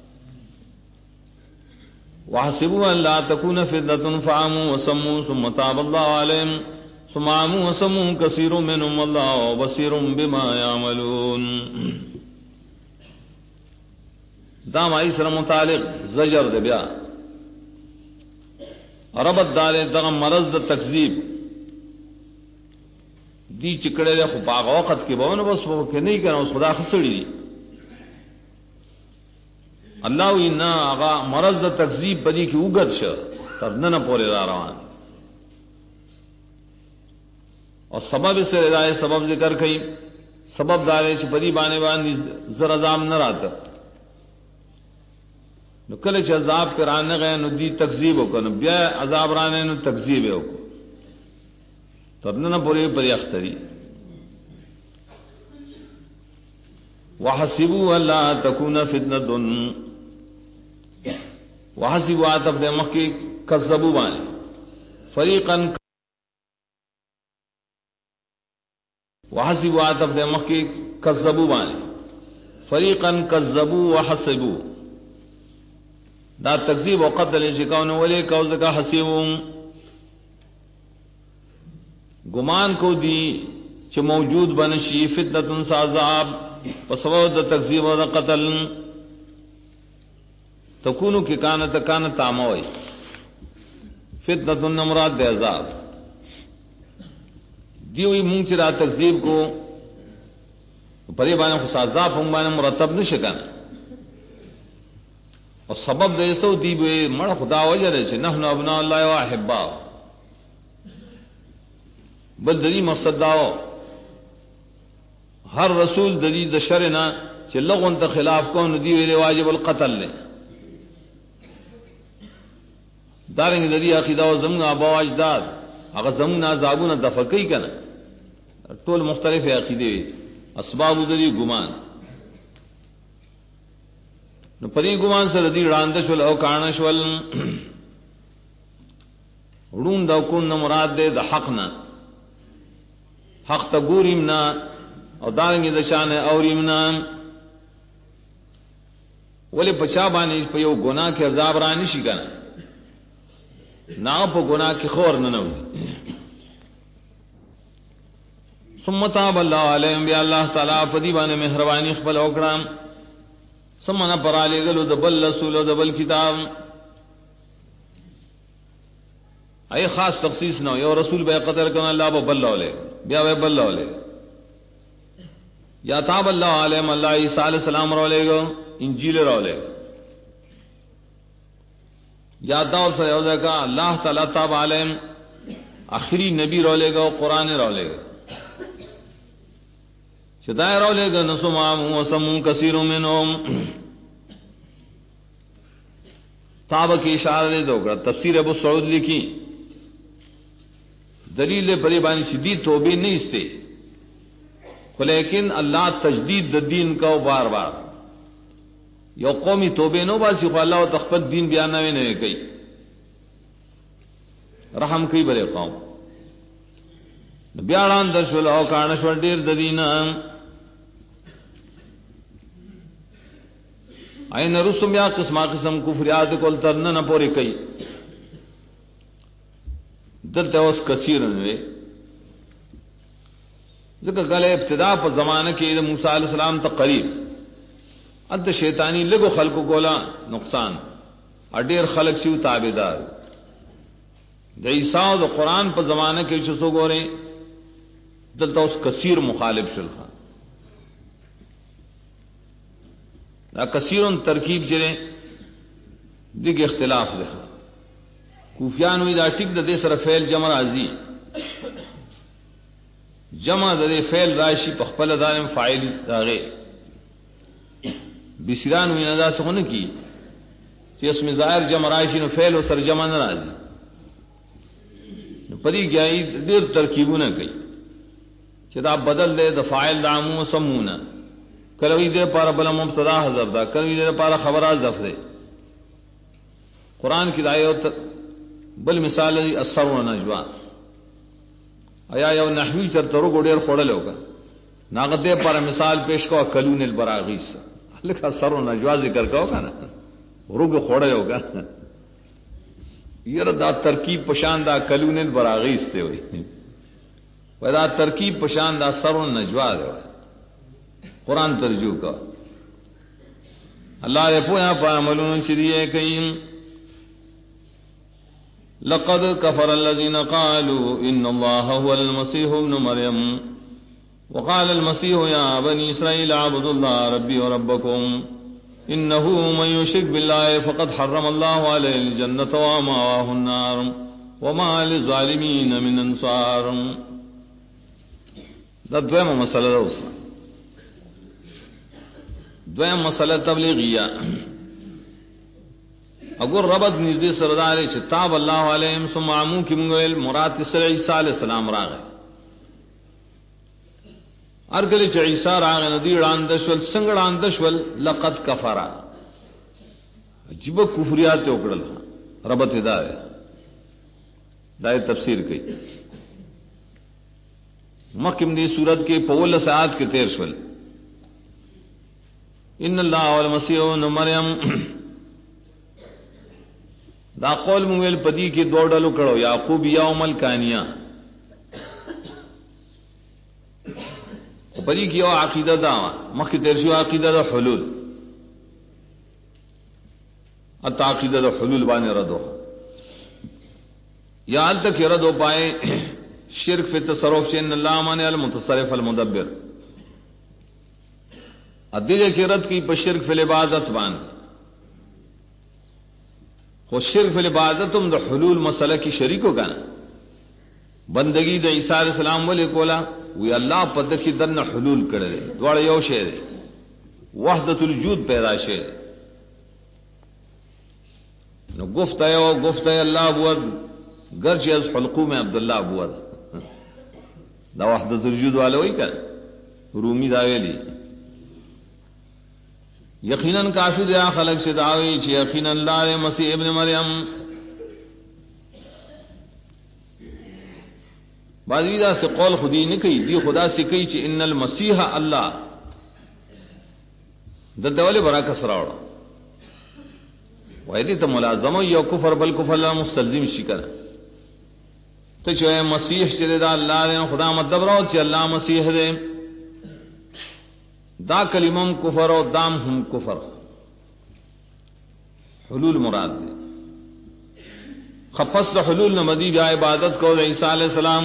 وحسبوا ان لا تكون فتنة فعموا وسموا ثم تاب الله عليهم ثم عموا وسموا كثير منهم والله بصير بما يعملون. دام آئی سر متعلق زجر دے بیا ربط دارے دغه مرض د تکذیب دی چکڑے دے خو باغ وقت کې بونه بس وہ کہ نہیں کرنا اس خدا خسڑی اللہ وینا آغا مرض د تکذیب بدی کی اوگت ش تر نن پورے را روان اور سبب سے رضائے سبب ذکر کئی سبب دارے چ بدی بانے باندې زر عذاب نہ رات نو کله چې عذاب کرانه غي نو دی تکذیب وکړو بیا عذاب رانه نو تکذیب وکړو ترنه پوری پری اختری وحسبوا الا تكون فتنه وحسبوا عطف د مخکی کذبوا باندې فریقا وحسبوا عطف د مخکی کذبوا باندې فریقا کذبوا وحسبوا دا تکذیب و قتل شکاون ولی کوز کا حسیبوں گمان کو دی چ موجود بنشی فتنۃ عذاب پسود تکذیب و قتل تکونو کی کانت کانت اموی فتنۃ مراد دے عذاب دیوی مونږ چې را تکذیب کو پرې باندې خو عذاب هم باندې مرتب نشکن اور سبب دے سو دی بے مڑ خدا وجہ دے چھ نحن ابناء اللہ و احباء بل دلی مقصد داو ہر رسول دلی د شرنا چھ لغون تا خلاف کون دی ویلے واجب القتل لے دارنگ دلی عقیدہ و زمن ابا اجداد اگر زمن عذابون دفقی کنا طول مختلف عقیدے اسباب دلی گمان نو پدی ګمان سره دی وړاندشول او کانشول وړون دا کو نه مراد ده د حق نه حق ته ګوریم نه او دارنګ د شان اوریم نه ولې پچا باندې په یو ګناه کې عذاب را نشي کنه نا په ګناه کې خور نه نو ثم تاب الله علیهم بیا الله تعالی په دی باندې مهرباني خپل وکړه سمنا پر علی گلو د بل رسول او د بل کتاب ای خاص تخصیص نو یو رسول به قدر کنه الله به بل له بیا به بل له یا تاب الله علیهم الله عیسی علیہ السلام رو لے گو انجیل رو لے یا داور سے یو کا اللہ تعالی تاب علیهم آخری نبی رو لے گا قرآن رو لے گا شدائے رو لے گا نسمعهم وسمع کثیر منهم تاب کی اشارہ دے دو گا تفسیر ابو سعود لکھی دلیل بڑی بانی شدید توبے نہیں استے لیکن اللہ تجدید دین کا بار بار یو قومی توبے نو باسی خو اللہ و تخفت دین بیانوے نے کئی رحم کئی بلے قوم بیاران درشول او کانشور دیر ددینا این رسم یا قسمہ قسم کفریات کول ترنن پوری کئی دلتے اس کثیر انوے ذکر کل ابتدا پر زمانہ کے موسیٰ علیہ السلام تک قریب اد شیطانی لگو خلق کولا نقصان اڈیر خلق سیو تابدار عیسیٰ و قرآن پر زمانہ کے چسو گورے دلتا اس کثیر مخالف شلخا نا کثیر ترکیب جرے دیکھ اختلاف دیکھا کوفیان ہوئی دا ٹک دا دے سر فیل جمع رازی جمع دے فعل راشی پخپل دارم فاعل داغے بسران ہوئی ندا سے ہونے کی کہ اس میں ظاہر جمع راشی نو فعل و سر جمع نہ راضی پری گیائی دیر ترکیبوں نہ گئی کہ دا بدل دے دا فاعل دامو سمونا کلوی دے پارا بلا مبتدا حذف دا کلوی دے پارا خبر حذف دے قرآن کی دائے بل مثال دی اثر و نجوا ایا یو نحوی چر ترو ګډیر خوړل وکا ناغته پر مثال پیش کو کلون البراغیس لکه سر نجوا ذکر کو کنه ورګ خوړل وکا یره دا ترکیب پشان دا کلون البراغیس ته وي ودا ترکیب پشان دا سر نجوا دی قرآن ترجمه کا اللہ یہ پویا پا عملون شریعہ کئیم لقد كفر الذين قالوا إن الله هو المسيح ابن مريم وقال المسيح يا بني إسرائيل اعبدوا الله ربي وربكم إنه من يشرك بالله فقد حرم الله عليه الجنة ومأواه النار وما للظالمين من أنصار. دویم مسئلہ دوسرا دویم مسئلہ تبلیغیہ اگر ربط نزدی سرداری چھ تاب اللہ علیہم ثم عمو کی منگویل مراد تسر عیسیٰ علیہ السلام راغے ارگلی چھ عیسیٰ راغے ندی راندشول سنگ راندشول لقد کفرا عجیب کفریات اکڑل ربط دائے دائے تفسیر کی مخکم دی صورت کے پول ساعت کے تیرشول ان اللہ والمسیح ابن مریم دا قول مویل پدی کی دو ڈلو کڑو یعقوب یوم الکانیہ پدی کی یو عقیدہ دا مخی تیرشیو عقیدہ دا حلول اتا عقیدہ دا حلول بانے ردو یا حال تک رد ہو پائے شرک فی تصرف سے ان اللہ مانے المتصرف المدبر ادیجہ کی رد کی پر شرک فی العبادت بان خو شرک فی العبادت تم دا حلول مسئلہ کی شریکو کنا بندگی دا عیسیٰ علیہ السلام والے کولا وی اللہ پد کی درن حلول کردے دوڑ یو شیر وحدت الوجود پیدا شیر نو گفت ہے اللہ بود گرچہ از حلقو میں عبداللہ بود دا وحدت الوجود والے ہوئی کن رومی داویلی یقیناً کافر یا خلق سے دعوی چھ یقیناً اللہ مسیح ابن مریم بعضیدہ سے قول خودی نکی دی خدا سے کئی چھ ان المسیح اللہ دولے برا کسراوڑا ویدی تا ملازمو یا کفر بل کفر اللہ مستلزم شکر تو چوئے مسیح چلے دا اللہ دے خدا مطلب رہو چھ اللہ مسیح دے دا کلمم کفر و دام ہم کفر حلول مراد دے خپس دا حلول نمدی بیا عبادت کو عیسیٰ علیہ السلام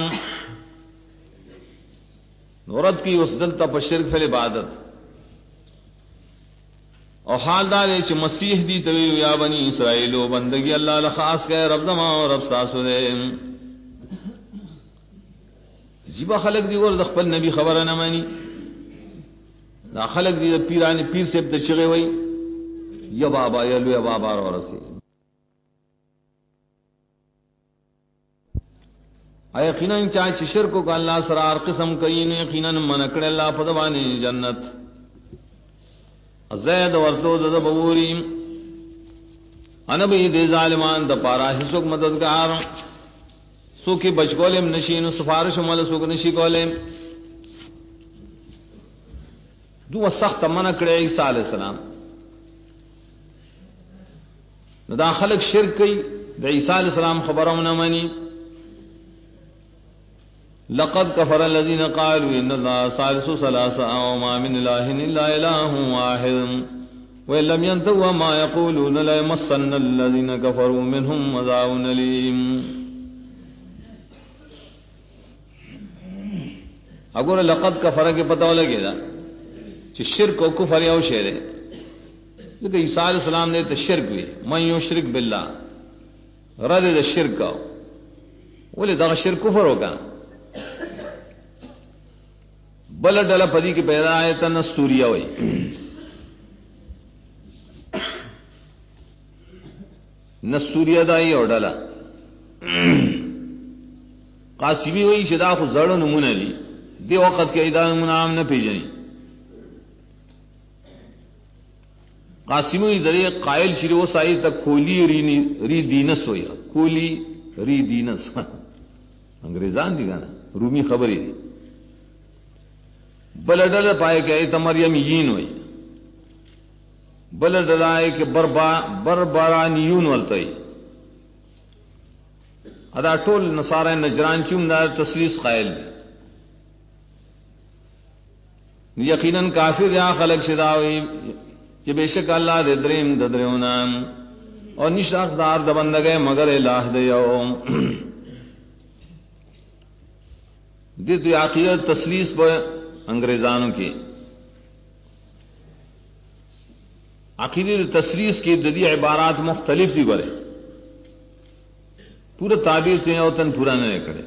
نورد کی اس دل تا پر شرک فی عبادت اور حال دار چھ مسیح دی تویو یا بنی اسرائیلو بندگی اللہ لخاص کہ رب دما اور رب ساسو دے جیبا خلق دی ور دخپل نبی خبر نہ مانی دا خلق دی پیرانی پیر سے تے چغے وئی یا بابا یا لو یا بابا اور سے اے یقینا چاہے شرک کو اللہ سرار قسم کین یقینا منکڑ اللہ پدوانی جنت زید ورتو د بوری انا بھی دے ظالمان د پارا حسوک مددگار سو کی بچ گولم نشین سفارش مل سوک نشی گولم دو سخت منع کرے عیسیٰ علیہ السلام دا خلق شرک کی دا عیسیٰ علیہ السلام خبروں نہ مانی لقد كفر الذين قالوا ان الله ثالث ثلاثه وما من اله الا اله واحد وان لم ينتهوا ما يقولون لا يمسن الذين كفروا منهم عذاب اليم اگر لقد كفر کے پتہ لگے گا کہ شرک و کفر یو شے ہے کہ عیسیٰ علیہ السلام نے تو شرک بھی من یشرک باللہ رد الشرک ولے دا شرک کفر ہوگا بل ڈلا پدی کی پیدا ہے تا نستوریا ہوئی نستوریا دائی اور ڈلا قاسمی ہوئی شدا خود زڑو نمونہ لی دی وقت کے ادھا نمونہ عام نہ پیجنی قاسمی ہوئی دری قائل شریو سائی تک کولی ری دینس ہوئی کولی ری دینس انگریزان دی گانا رومی خبری دی بلڈل پائے کہ ایت مریم یین ہوئی بلڈل آئے کہ بربرانیون ولتوئی ادا ٹول نصارہ نجران چوم دا تسلیس قائل یقیناً کافر یا خلق شدا ہوئی کہ بے شک اللہ دے دریم ددریونان اور نشاق دار دبندگے مگر الہ دیو دیتو عقیدت تسلیس پر انگریزانوں کی عقیدی تسلیس کی ددی عبارات مختلف تھی بڑے پورا تعبیر سے اوتن پورا نہ کرے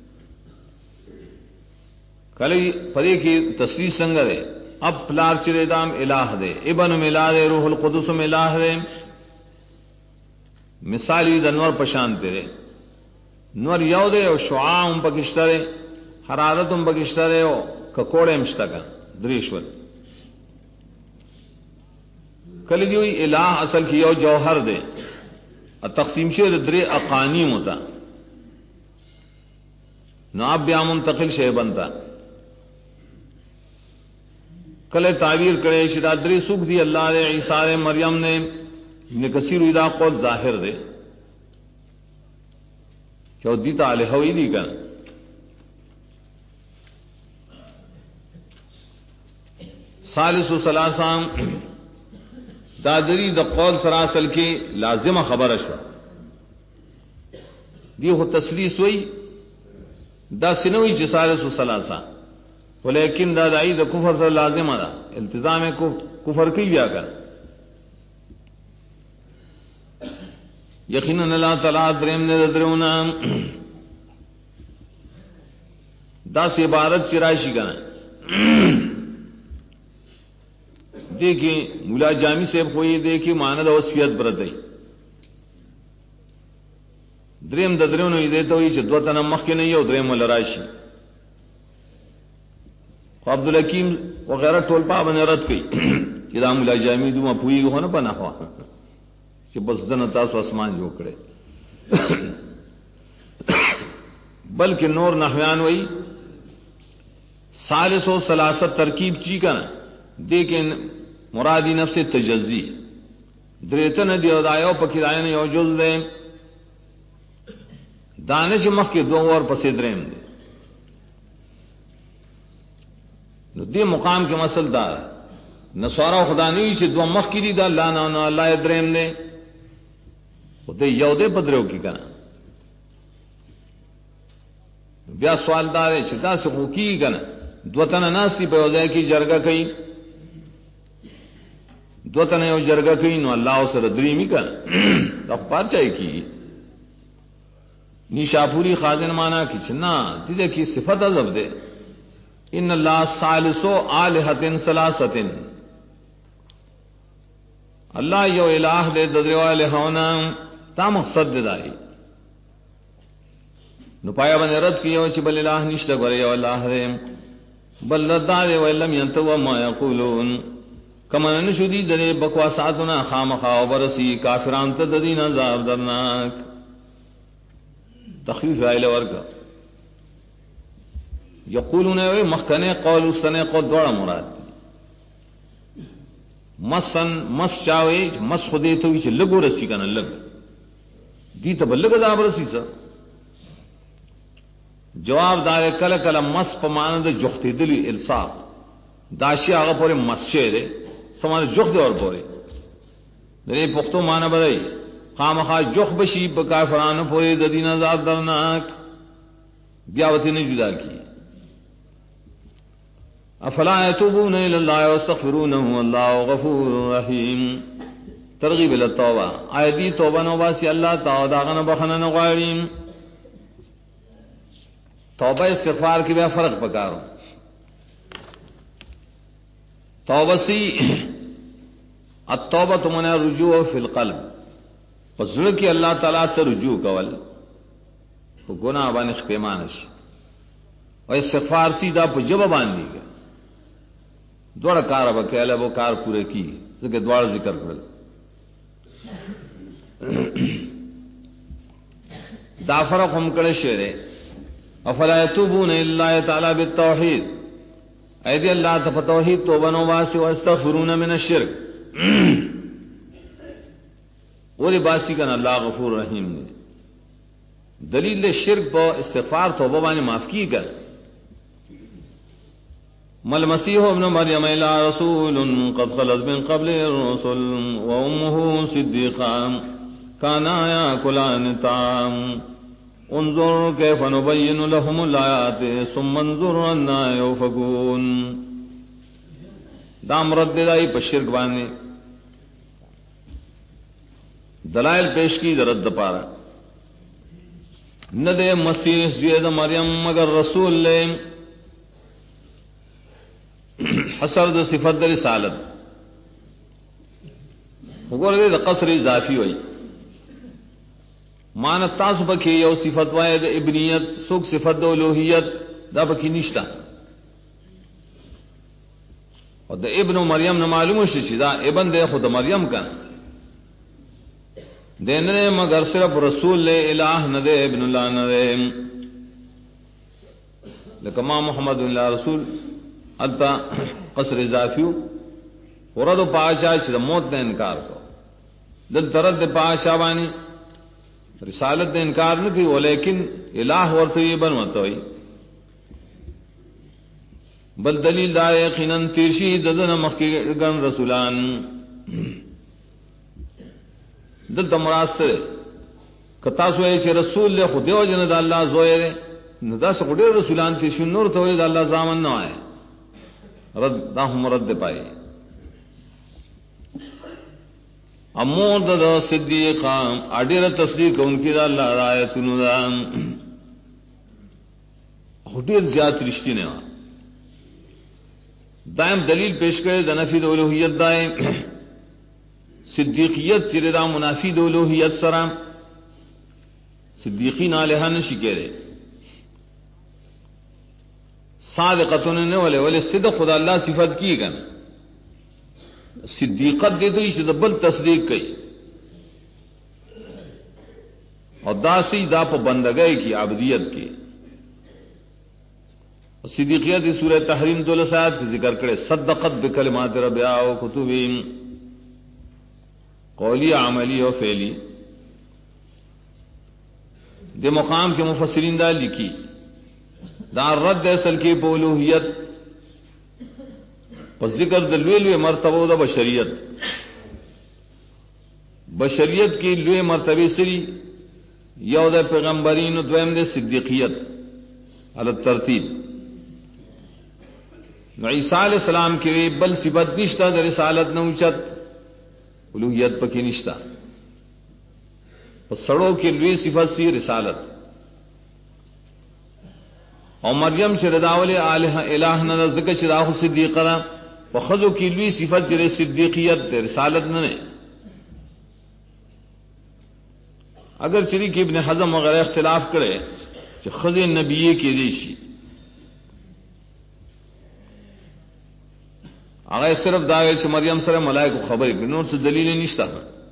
کلی پدے کی تسلیس سنگر ہے اب پلار چرے دام الہ دے ابن ملا دے روح القدس میں الہ دے مثالی دنور پشان تیرے نور یو دے اور شعاع پکشترے حرارت پکشترے ہو ککوڑے مشتکا دریشور کلی دیوئی الہ اصل کی یو جوہر دے تقسیم شیر درے اقانیم ہوتا ناب بیا منتقل شے بنتا کلے تعبیر کرے شدا دری سکھ دی اللہ دے عیسیٰ دے مریم نے ابن کثیر ادا قول ظاہر دے کہ دیتا علیہ ہوئی دی کن ثالث و ثلاثام دادری دا قول سراسل کی لازمہ خبر اشوا دی ہو تسلیس ہوئی دا سنوئی چی ثالث و ثلاثام ولیکن دا دائی دا کفر سر لازمہ دا التزام کفر کی بیا کر یقیناً اللہ تعالیٰ درم نے درمنا دا سی عبارت چرائشی کنا دیکھیں مولا جامی سے کوئی دیکھی ماند وصفیت برتئی دریم ددروں نے دیتا ہوئی دو تنمخ کے نہیں ہو دریم لراشی عبد الحکیم وغیرہ ٹول پا بنے رد کی چې دا مولا جامی دوه پویږي خو نه پناه چې بس دنه تاسو اسمان جوړ کړي بلکہ نور نحویان وئی ثالث و ثلاثت ترکیب چی کا نا دیکھیں مرادی نفس تجزی دریتن دیو دایو پکیدائن یو جز دے دانش مخ کے دو اور پس دریم دے دی مقام کے مسل دار نسوارا خدا نہیں چھ دو مخ کی دی دا اللہ نا اللہ دریم دے دے یو دے پدریو کی کنا بیا سوال دار ہے چھ دا سے خوکی کنا دو تن ناستی پہ وزای کی جرگہ کئی دو تن یو جرگہ کئی نو اللہ اسر دریمی کنا دا پار چاہی کی نیشاپوری خازن مانا کی چھنا دیدے کی صفت عذب دے ان اللہ ثالثو آلہت ثلاثت اللہ یو الہ دے ددریو الہونا تا مقصد دے دائی نو پایا بنے رد کیو چھ بل الہ نشتا گورے you Allah they bill ردار whelm ینتو ما یقولون کمن نشدی دے بکواساتنا خامخا وبرسی کافران تدین عذاب درناک تخفیف آئلہ ورکا یقولون وی مخکنے قول استنے قول دوڑا مراد مسن مس چاوے مس خودے تو چھ لگو رسی کنا لگ دی تب لگ عذاب رسی سا جواب دار کل کل مس پماند جختی دلی الصاق داشی آغا پورے مسشے دے سمان جخ دے اور پورے دلی پختو مانا بدائی خامخواہ جخ بشی بکافران پورے ددین عذاب درناک بیاوتی نے جدا کی افلا یتوبون الاللہ واستغفرونہ واللہ غفور رحیم ترغیب التوبہ آیتی توبہ نوباسی اللہ تعالی داغن بخنن غاریم توبہ استغفار کی بیا فرق پکارو توبہ سی التوبہ تمنا رجوع فی القلب پسر کی اللہ تعالیٰ سے رجوع کول تو گناہ بانش پیمانش اور استغفار سی دا پا جب باندھی گا دوڑا کار بکے اللہ وہ کار پورے کی کہ دوڑ ذکر کرل دا فرق ہم کڑے شعرے افلا یتوبون اللہ تعالی بالتوحید ایدی اللہ تف توحید توبہ نواسی واستغفرون من الشرک ولی باسی کن اللہ غفور رحیم نے دلیل شرک پا استغفار توبہ بانی معاف کی کر مل مسیح ابن مریم الا رسول قد خلت من قبل الرسل وامه صدیقا کانا یاکلان طعام انظر کیف نبین لهم الآیات ثم انظر انا یوفقون دام رد دائی پر شرک بانے دلائل پیش کی رد پارا نہ دے مسیح زید مریم مگر رسول لے حسر د صفت در رسالت وګوره د قصر اضافي وای مان تاسو بکې یو صفت وای د ابنیت سوک صفت د الوهیت دا بکې نشتا او د ابن مریم نه معلومه شي چې دا ابن د خود مریم کان دینه مگر صرف رسول له الہ نه د ابن الله نه لکه ما محمد الله رسول التا قصر اضافیو ورد پاشا چې د موت نه انکار کو دل ترد پاشا باندې رسالت نے انکار نہ کی ولیکن الہ ورته یې بنوته وي بل دلیل دا یقینا تیرشی ددن مخکی ګن رسولان دل تمراست کتا سوې چې رسول له خو دیو جن د الله زوی نه دا څو ډېر رسولان تیرشی نور ته د الله ځامن نه وای رد دا هم رد پای امور د صدیق اډیر تصدیق ان کی اللہ آیتونو دا ډیر زیات رښتینی نه دائم دلیل پیش کرے د نفی د الوهیت دائم صدیقیت چې دا منافی د الوهیت سره صدیقین علیہ نشی کہے صادقتون نے ولے صدق خدا اللہ صفت کی گن صدیقت دے دوی چې بل تصدیق کوي اور داسی دا په بندګۍ کی عبدیت کی صدیقیت دی سورہ تحریم 12 آیات کی ذکر کرے صدقت بکلمات ربها و کتبه قولی عملی و فعلی دے مقام کے مفسرین دا لکھی دا رد اصل کی اولوہیت پس ذکر دلویل مرتبہ دا بشریت کی لوی مرتبہ سری یو دا پیغمبرین و دویم دے صدیقیت علی الترتیب نو عیسیٰ علیہ السلام کے بل صفت نشتا دا رسالت نوچت الوہیت پکی نشتا پس سڑوں کی لوی صفت سی رسالت اور مریم شرداول الہ نہ ذکر شراہ صدیقہ دا وخذو کی لوی صفت جرے صدیقیت دے رسالت نہ اگر چری کی ابن حزم وغیرہ اختلاف کرے کہ خز نبی کی ریشی آگے صرف داغے چھ مریم سر ملائک کو خبر بنور سے دلیل نشتا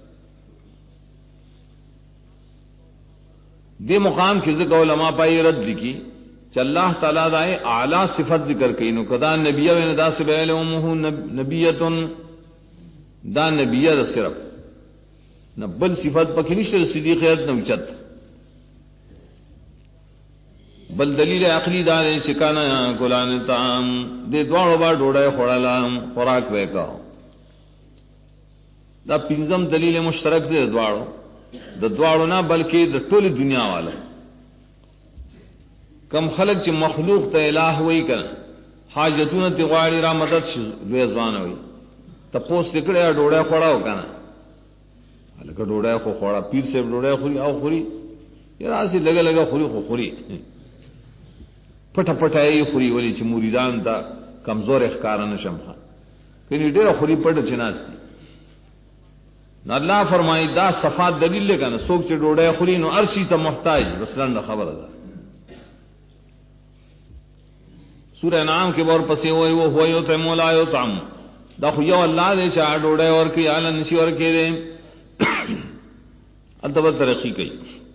دے مقام کی ذکر علماء پائی رد لکی کہ اللہ تعالیٰ دائے اعلیٰ صفت ذکر کی نو کدا نبیہ و ندا سے بیل امہو نبیتن دا نبیہ دا صرف نہ بل صفت پکی نشتر صدیقیت نوچت بل دلیل عقلی دارے چکانا گلان تام دے دوارو بار ڈوڑای خوڑالام خوراک ویکا دا پنزم دلیل مشترک دے دوارو نا بلکہ دا طول دنیا والا کم خلق چی مخلوق تا الہ ہوئی کنا حاجتون تی غاڑی را مدد لویزوان ہوئی تا پوست تکڑے ڈوڑای خوڑاو کنا لکہ ڈوڑای خو خوڑا پیر سے ڈوڑای خوری او خوری یہ راسی لگا خوری خو خوری پٹا پٹائی خوری ولی چی موریدان تا کمزور اخکارن شمخا کنی دیر خوری پٹا چناستی نا اللہ فرمائی دا صفات دلیل لے کنا سوک چی ڈوڑای خوری نو ارشی تا محتاج رسلان دا خبر دا سورہ انعام کے بور پسی ہوئی وہ ہوئی ہوتا مولا یطعم دا خویو اللہ دے چاہ ڈوڑای ورکی آلا نشی ورکی دے ادبت ترقی کی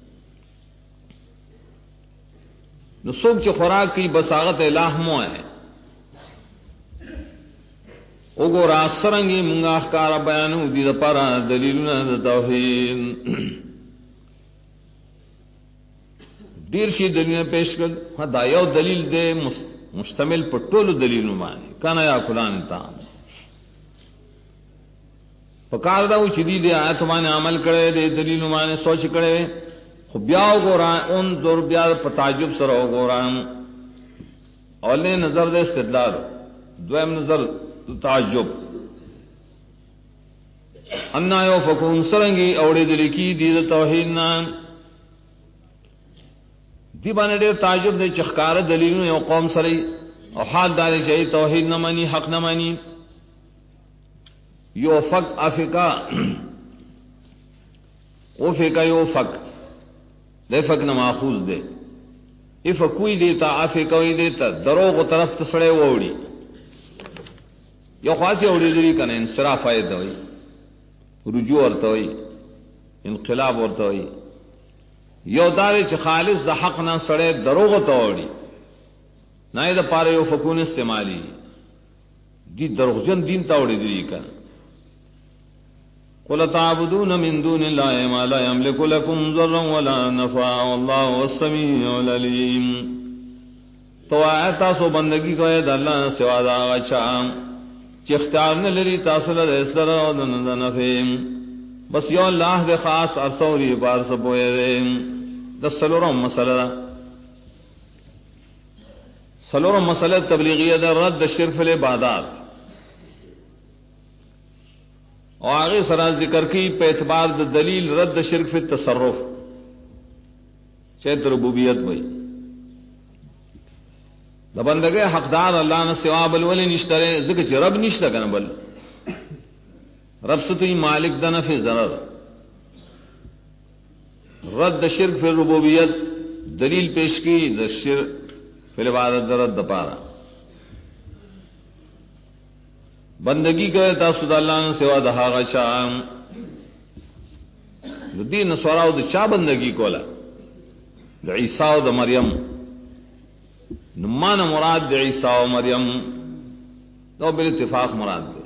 نو سوک چی خوراک کی بساغت الہ مو ہے اوگو راس سرنگی منگا احکار بیانو دی دا پارا دلیلنا دا توحید دیر شی دلیل پیش کر ہاں دا یو دلیل دے مشتمل پر طول دلیل مانے کانا یا کلان تام پکار دا چی دی دے آیت مانے عمل کرے دے دلیل مانے سوچ کرے خو بیاو گوران ان دور بیا پتاجب سر ہو گوران اولے نظر دے استدلال دویم نظر تعجب انا یو فکون سرنگی اوڑے دلی کی دید توحید نام دی بانے دیر تعجب دے چخکار دلیلوں یو قوم سری او حال دارے چاہی توحید نہ مانی حق نہ مانی یو فک افکا او فکا یو فک دے فک نہ ماخوذ دے افکوئی دیتا افکوئی دیتا دروغ و طرف تسڑے ووڑی یو خاصی اوڑی دری کنا انصراف آئیتا ہوئی رجوع ورتا ہوئی انقلاب ورتا ہوئی یو دارے چھ خالص دا حق نہ سڑے دروغ توڑی نہ دا پارے یو فکون استعمالی دی دروغجن دین تاوڑی دری کنا قل تعبدون من دون الله ما لا يملك لكم ضرا ولا نفعا والله هو السميع العليم تو آیتا سو بندگی کو ہے اللہ سوا دا اچھا کہ اختیار نہ لری تاسل اسر او نفهم بس یو اللہ دے خاص ارسوری بار سبوئے دے دسلورم مسئلہ تبلیغیہ دا رد شرک فی العبادات اور آگے سرا ذکر کی پہ اعتبار دلیل رد شرک فی التصرف چیت ربوبیت بھائی دا بندگے حقدار اللہ نے سوا بل ولی نشترے ذکر چی رب نشتہ کنا بل رب ستوی مالک دا نفی ضرر رد شرک فی الربوبیت دلیل پیش کی دا شرک فی العبادت دا رد دا پارا بندگی کرے تاسو د الله نه سوا د هغه شام د دین سوراو د چا بندگی کولا د عیسی او د مریم نو مان مراد د عیسی او مریم دو بل اتفاق مراد ده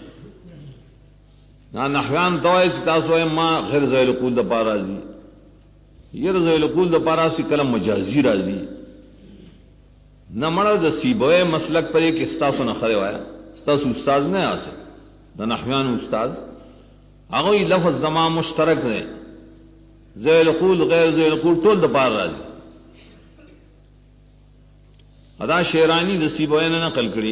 نا نحویان توای چې تاسو ما غیر ذیل قول د پارازی ير ذیل قول د پارازی کلم مجازی راځي نہ مړو د سیبوی مسلک پرې کې استاسو نه خره وایا استاسو استاد نه آسه د نحویان استاد هغه لفظ زما مشترک دی ذیل قول غیر ذیل قول ټول د پار راځي ادا شیرانی د سیبوی نه نقل کړي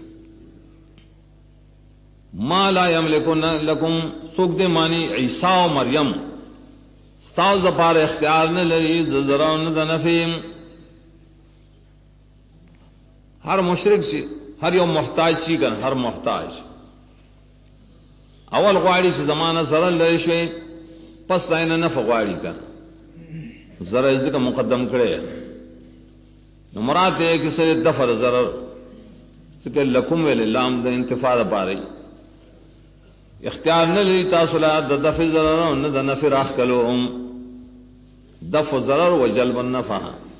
ما لا یملکون لکم سوک دے مانی عیسی و مریم ستاو د پار اختیار نه لري ذرا د نفیم ہر مشرک سے ہر یو محتاج سی کن ہر محتاج اول غواړي سے زمانہ سره لری شوی پس داینه نه فغواړي کن ذرا ذکر مقدم کړي نو مراد ہے کہ سر دفر ضرر ذکر لکم وللام د انتفاع پاره اختیار نه لري تاسو لا د دفع ضرر او نه د نفع راخ کلوهم دفع ضرر و جلب النفع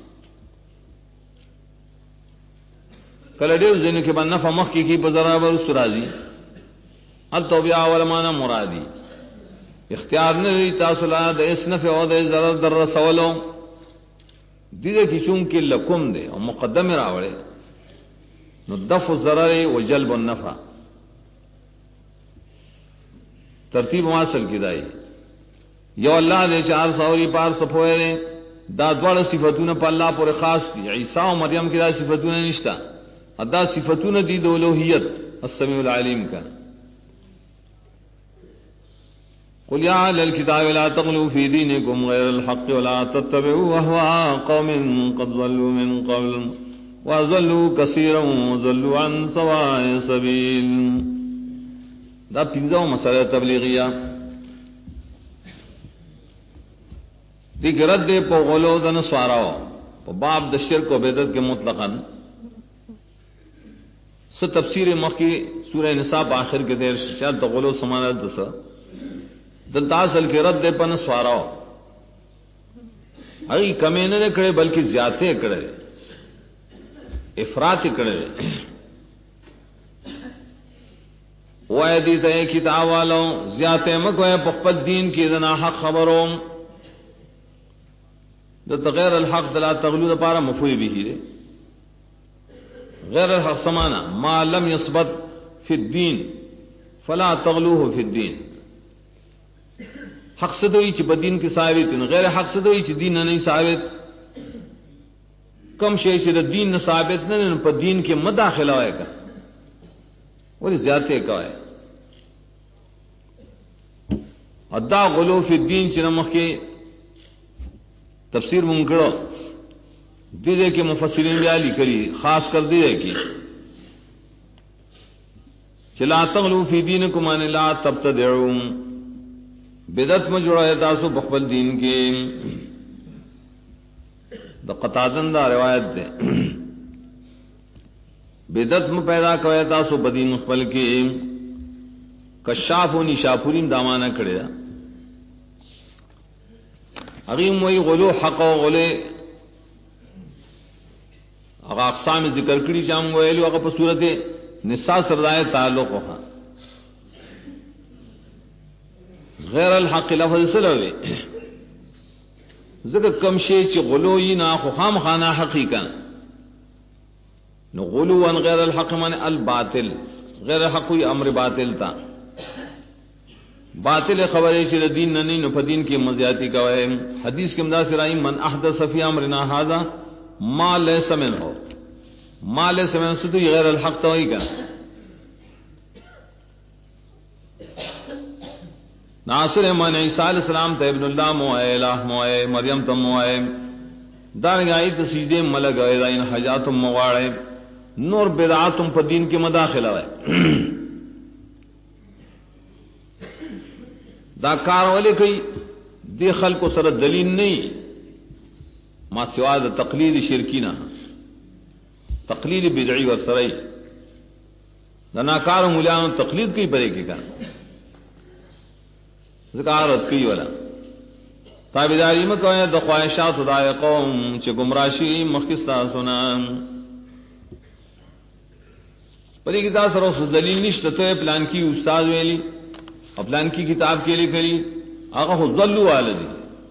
کله ډېر ځینې کې باندې نفع مخ کې په ضرر راځي ال توبیا ولمانه مرادي اختیار نه لري تاسو لا د اس نفع او د ضرر در رسولو دې کې چون کې لکم دے او مقدم راوړي نو دفع الضرر و جلب النفع ترتیب واصل کی دای یو الله دې چار سوري پار صفوي دا ډول صفاتونه په الله پر خاص دي عیسی او مریم کې دا صفاتونه نشتا ادا صفاتونه دي د الوهیت السمیع العلیم کا قل یا اهل الكتاب لا تغلوا في دينكم غير الحق ولا تتبعوا اهواء قوم قد ضلوا من قبل وضلوا كثيرا وضلوا عن سواء السبيل دا پنځو مسله تبلیغیه دې ګرد په غلو د نسواراو په باب د شرک او بدعت کې مطلقاً س تفسیر مخکی سورہ نساء په آخر کې دیر شاد د غلو سمانه دسه د تاسل کې رد په نسواراو هغه کمې نه کړي بلکې زیاتې کړي افراط کړي وای دې ته کتاب والو زیاتې مکو په خپل دین کې دنا حق خبروم د غیر الحق دلا تغلو لپاره مفوی به دي غیر الحق سمانا ما لم يثبت في الدين فلا تغلوه في الدين حق سدوی چې په دین کې ثابت نه غیر حق سدوی چې دین نه ثابت کم شی چې د دین نه ثابت نه په دین کې مداخله وای کا ولی زیادته کوي ادا غلو فی الدین چې نمخ کې تفسیر مونږ کړو دې کې مفسرین بیا لیکلي خاص کر دې کې چې لا تغلو فی دینکم ان لا تبتدعوا بدعت میں جوڑا تاسو بخبل دین کې د قطادن دا روایت ده بدعت میں پیدا کوي تاسو بدین خپل کې کشاف و نشاپورین دامانه کړی هغه موي غلو حق او غله هغه اقسام ذکر کړي چې موږ ویلو هغه په صورت نساء سره تعلق وها غیر الحق لفظ سلوي ذکر کم شي چې غلو یې نه خو خام خانه حقیقت نو غلو ان غیر الحق من الباطل غیر حق کوئی امر باطل تا باطل خبرې چې دین نه نه په دین کې مزیاتی کوي حدیث کې مدا سرائی من احدث فی امرنا هذا ما ليس منه ما ليس منه سدو غیر الحق توئی کا ناصر من عیسی علیہ السلام ته ابن الله مو الہ مو مریم تم مو دارنګای ته سجده ملګوي داین حاجات مواړې نور بدعاتم په دین کې مداخله وای دا کار ولې کوي دی خلکو سره دلیل نه ما سوا د تقلید شرکی نه تقلید بدعی ور سره ناکار مولیانو تقلید کی پڑے کی کا ذکارت کی والا تابیداری میں کوئی د خواہشات خدای قوم چ گمراشی مخکستا سنا پری کی دا سر دلیل نشت تو پلان کی استاد ویلی اور پلان کی کتاب کے لیے کری آقا خود ظلو والدی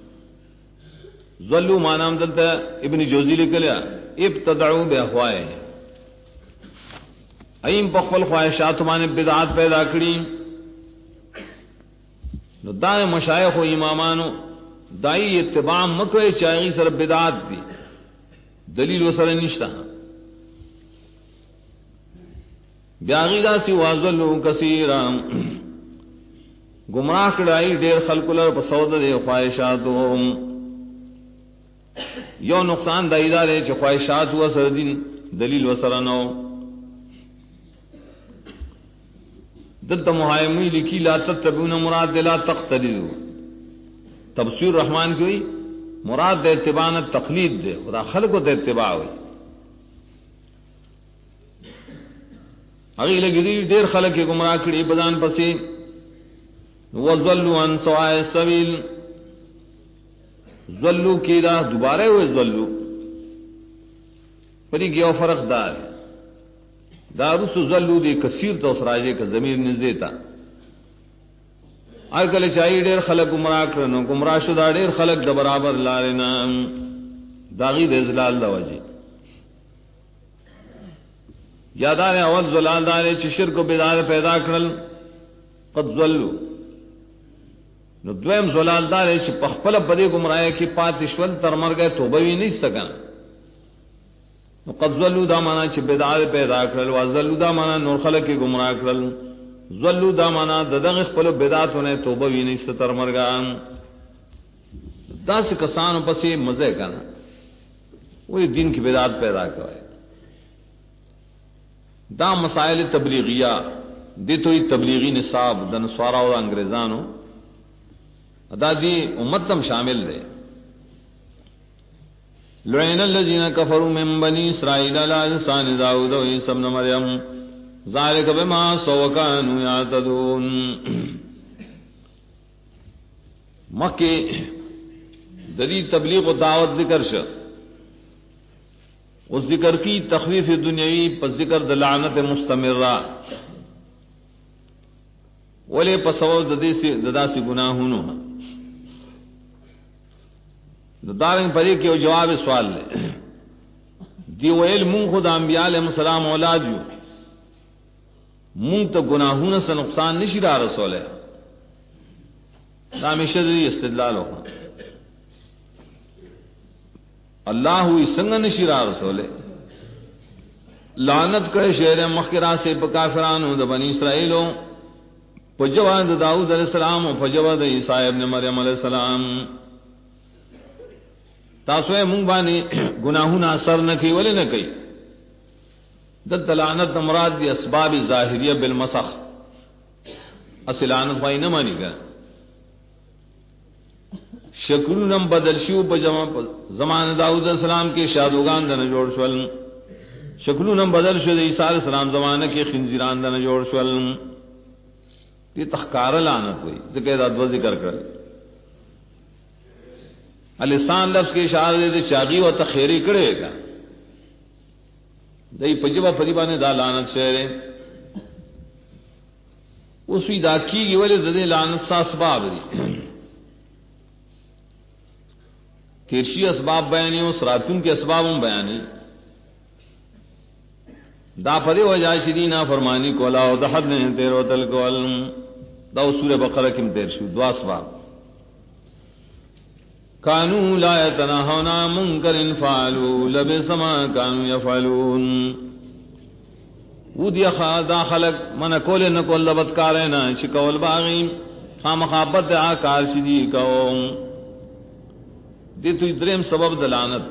ظلو مانام دلتا ابن جوزی لکھ لیا ابتدعو بے اخوائے ایم پخفل خواہشات مانے بدعات پیدا کری نو دائیں مشایخ و امامانو دائی اتباع مکوے چاہیے سر بدعات دی دلیل و سر نشتہ بیاغی دا سی واضلو کثیرا گمراہ کڑائی دیر خلق لر پسود دے خواہشاتو یو نقصان دائی دارے چھ خواہشات و سر دین دلیل و سر نو دلتا محایمی لکی لا تتبعون مراد لا تقتدیو تفسیر رحمان کی ہوئی مراد دے اتباع تقلید دے خدا خلق دے اتباع ہوئی اگی لگی دیر خلق کے گمراہ کڑی بدان پسی وَظَلُّوا عَنْ سَوَاءِ السَّبِيلِ ظلو کی دا دوبارہ ہوئے ظلو پری گیا فرق دار دارس ظلو دی کثیر تو سراجے کا ضمیر نزیتا اگل چاہیے ڈیر خلق گمراہ کرنو گمراہ شدہ ڈیر خلق دا برابر لارنا داغی دے زلال دا وجی یادار اول زلال دارے چی شرک و بدار پیدا کرل قد ظلو نو دویم زلال دارے چی پخپل بدے گمراہ کی پاتشول تر مر گئے توبہ بھی نہیں سکن نو قد ظلو دا مانا چی بدار پیدا کرل وظلو دا مانا نور خلق کی گمراہ کرل ظلو دا مانا ددغ خپل بدعات نے توبہ بھی نہیں ستر مر گا دس کسان پسی مزے کا نا وہی دین کی بدعات پیدا کرے دا مسائل تبلیغیہ دی تو تبلیغی نصاب دن سوارا اور انگریزانو ادا دی امتم شامل دے لعن الذین کفروا من بنی اسرائیل علی لسان داؤد و عیسی ابن مریم ذالک بما عصوا وکانوا یعتدون مکہ دلی تبلیغ و دعوت ذکر شو اس ذکر کی تخفیف دنیاوی پر ذکر دلعنت مستمرہ ولی پسو ددا سی گناہونو دارنگ پری کے جواب سوال لے دی ویل مون خود انبیاء علیہ السلام اولاد یو مون تو گناہون سے نقصان نشیرا رسول ہے ہمیشہ دی استدلال ہوگا اللہ ہوئی سنگ نشیرا رسول ہے لعنت کرے شہر مخرا سے کافرانو د بنی اسرائیلوں پجواد داؤد علیہ السلام و پجواد عیسی ابن مریم علیہ السلام تاسوے مونگ بانی گناہون اثر نہ کی ولی نہ کئی دل لعنت مراد دی اسباب ظاہریہ بالمسخ اصل لعنت وائی نہ مانی گا شکرونم بدل شیو پجما زمان داؤد علیہ السلام کے شادوغان دن جوڑ شول شکلونم بدل شو عیسی علیہ السلام زمانہ کے خنزیران دن جوڑ شول یہ تخکار لعنت ہوئی ذکر دو ذکر کر لسان لفظ کے اشارے دے چاغی و تخیری کرے گا دئی پجبا پریبا نے دا لعنت شہرے اسی دا کی گی والے دے لعنت سا اسباب دی تیرشی اسباب بیانی و سراتون کے اسبابوں بیانی دا پدے وجہ شدینا فرمانی کولا و دحد نے تیر و تل کو علم دا سورہ بقرہ کم تیر شو دو اسباب کانو لا یتناہون عن منکر فعلوا لبئس ما کانوا یفعلون ودی دا خلق من کول نہ کول لبت کارینا شکول باغی خامخابت آکار شدی قوم دی تو دریم سبب دلانت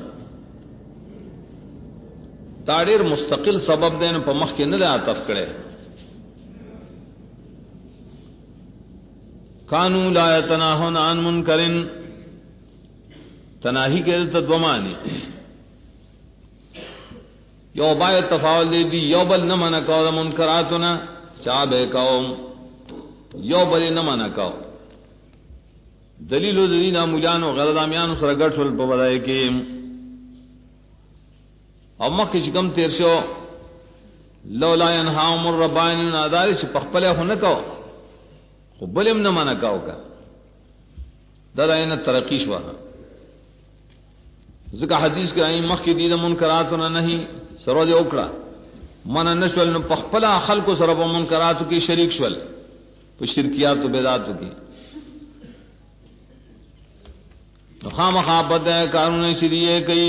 تاڑیر مستقل سبب دین پا مخ کے نہ عطف کرے کانو لا یتناہون عن منکرن تناہی کے تدومانی یو بای تفاول دے دی یو بل نہ منع کو منکراتنا چا بے قوم یو بل نہ منع کو دلیل دین مولانو غردامیان سره ګټ شول په ودای کې او مکه چې کم تیر شو لولا ينهاهم الربانيون اداري چې پخپله هو نه کو خو بلم نه منع کو کا دراینه ترقی شو ځکه حدیث کې اي مخکې دي د منکراتونه نه سره دې وکړه من نشول نو پخپله خلق سره په منکراتو کې شریک شول په شرکیات او بدعاتو کې خامخا بد کارونه شریعه کوي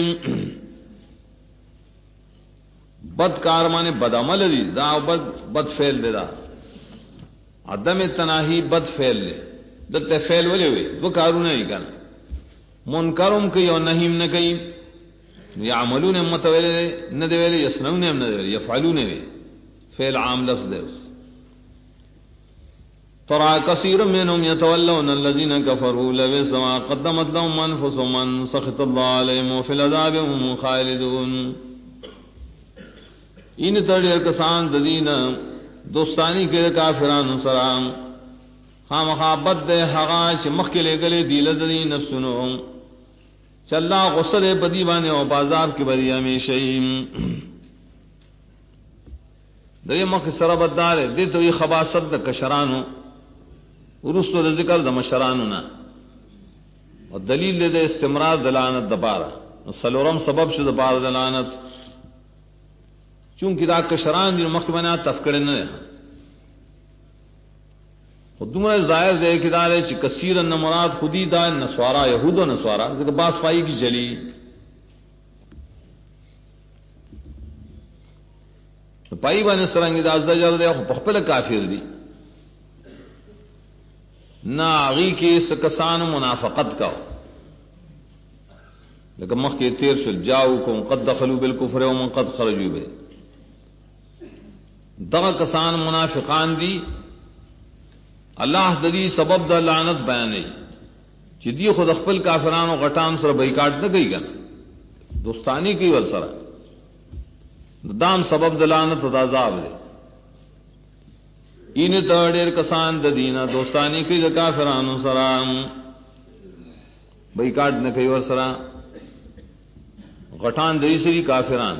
بد کار مانے بد عمل دی دا بد فعل دے دا عدم تناہی بد فعل دے دتے فعل ولے ہوئے وہ کارونه ہی کنا منکرم کوي او نهیم نه کوي يعملون متولد نه دی ویلي يسنون نه دی ویلي يفعلون وی فعل عام لفظ دے ترى كثير منهم يتولون الذين كفروا لو سما قدمت لهم انفسهم من سخط الله عليهم وفي العذاب هم خالدون ان تڑے کسان ددینا دوستانی کے کافرانو سلام خامخابت دے حقا چ مخکلے گلے دیل ددی نفسونو چلا غسل بدی بانے او بازار کی بری ہمیشہ دے مخ سربت دار دے تو یہ خباثت د کشرانو ورستو د ذکر د مشرانو نا او دلیل دے استمرار دلانت دبارا سلورم سبب شد بار دلانت چونکہ دا کشران دی مخبنا تفکر نہ خودمہ ظاہر دے کہ دارے چ کثیر ان مراد خودی دا نسوارا یہود و نسوارا ذکر باس پائی کی جلی پائی بانے سرنگی دا ازدجر دے پخپل کافر دی نہ آغی کے سکسان منافقت کا لیکن مخ کے تیر شل جاؤکم قد دخلوا بالکفر ومن قد خرجوا به دغه کسان منافقان دی اللہ ددی سبب د لعنت بیانې چې دی خود خپل کافرانو غټان سره بایکاټ نه کوي کنه دوستانی کوي ور سره دام سبب د لعنت او عذاب دی این تړ کسان د دینه دوستانی کوي د کافرانو سره بایکاټ نه کوي ور سره غټان دی سری کافران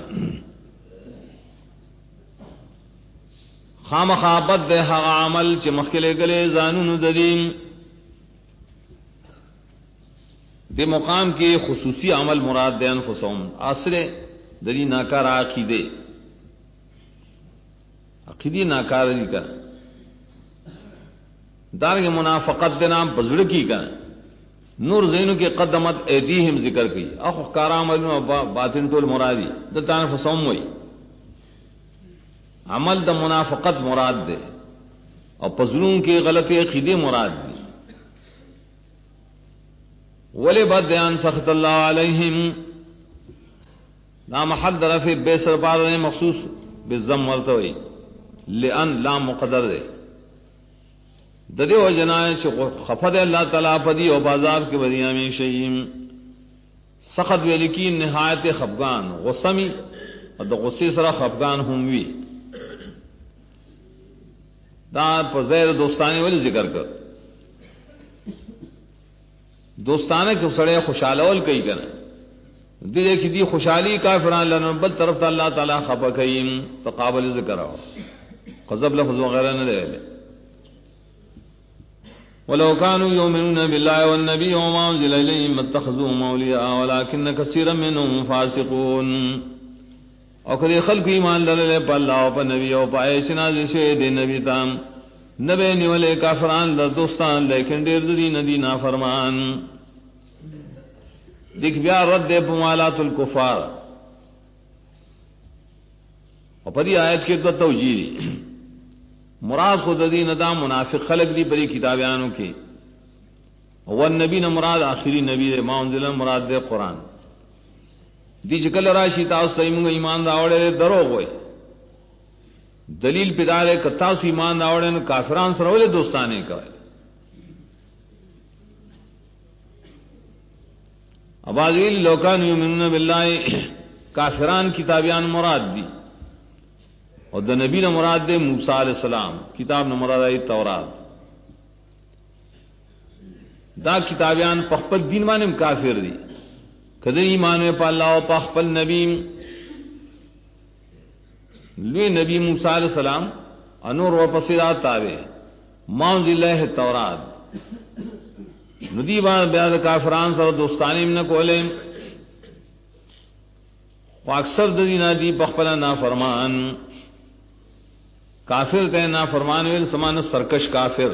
خامخابت دے حق عمل چ مخکلے گلے زانون ددیم دے مقام کے خصوصی عمل مراد دے انفسهم آسرے دلی ناکار عقیدی ناکار دی کا دارنگ منافقت دے نام بزرگ کی کا نور زینو کے قدمت ایدیہم ذکر کی اخو کارا عمل باطن طول مرادی دتا انفسهم ہوئی عمل د منافقت مراد دے اور پزلون کے غلطی عقیدے مراد دی ولی بد دیان سخت اللہ علیہم لا محل رفع بے سربار نے مخصوص بالضم ورتوی لان لا مقدر دے ددی و جنائے چ خفد اللہ تعالی پدی او بازار کے بدیاں میں شیم سخت ویلکین نہایت خفگان غصمی اور د غصے سرا خفگان ہوں وی دا پر زیر دوستانی والی ذکر کر دوستانہ کے سڑے خوشحالول کئی کریں دے کی دی خوشحالی کافران لنا بل طرف تا اللہ تعالی خفا کئیم تقابل ذکر آو قذب لفظ وغیرہ نہ دے لے ولو كانوا يؤمنون بالله والنبي وما انزل اليهم اتخذوهم اولياء ولكن كثيرا منهم فاسقون اور کدی خلق ایمان لرلے پر اللہ و پر نبی و پائے شنازی شوئے دے نبی تام نبی نیولے کافران در دوستان لیکن دیر دی ندی نافرمان دیکھ بیا رد دے پمالات الکفار اور پدی آیت کے دو توجیہ دی مراد خود دی ندا منافق خلق دی پری کتابیانوں کے والنبی نہ مراد آخری نبی دے ما انزل مراد دے قرآن دی چکل راشی تاس تیمونگ ایمان داوڑے دروغ ہوئے دلیل پدارے کتاس ایمان داوڑے نو کافران سرولے دوستانے کوئے ابازیل لوکان یؤمنون باللہ کافران کتابیان مراد دی اور دا نبی نے مراد دے موسیٰ علیہ السلام کتاب نے مراد آئی تورات دا کتابیان پخپل دین مانم کافر دی کدی ایمان پا اللہ و پخپل نبی لوی نبی موسیٰ علیہ السلام انور و پسیدات تاوے مانز اللہ تورات ندی بان بیاد کافران سر دوستانی من کولے و اکثر دینا دی پخپلا نافرمان کافر تے نافرمان ویل سمان سرکش کافر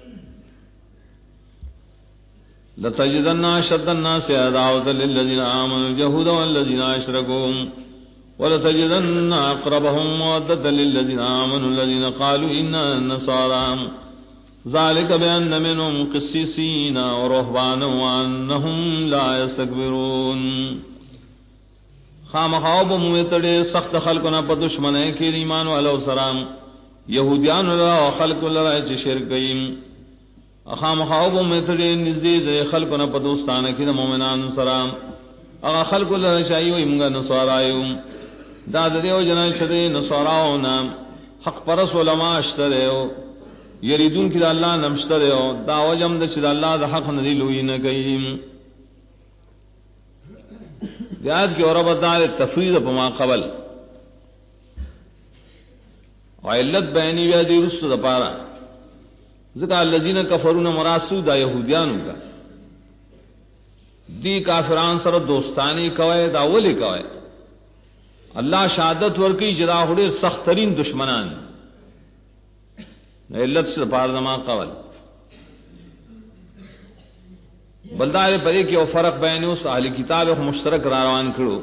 لتجدن اشد الناس عداوة للذین آمنوا اليهود والذین اشركوا ولتجدن اقربهم مودة للذین آمنوا الذین قالوا إنا النصارى ذلك بأن منهم قسيسين ورهبانا وأنهم لا يستكبرون خامخواب مویتڑے سخت خلقنا پا دشمنے کے ایمان والا سلام یہودیان و خلق اللہ چ شرکین خامخواب مویتڑے نزدید خلقنا پا دوستان کی مومنان سلام اغا خلق اللہ چاہیے وی منگا نصارایو داد دیو جنا چدے نصاراؤنا حق پرس علماء اشتریو یریدون کی دا اللہ نمشتریو دا وجم دا چدا اللہ دا حق ندیلوی نکیم دیاد کی عربت دار تفرید پما قبل وعلت بینی ویدی رسط دا پارا ذکر اللذین کفرون مراسو دا یہودیانو کا دی کافران سر دوستانی کوئے دا اولی کوئے اللہ شہادت ورکی جدا ہوڑے سخت ترین دشمنان علت سے پار دما قبل بلدار پرے کہ وہ فرق بین اس اہل کتاب مشترک روان کرو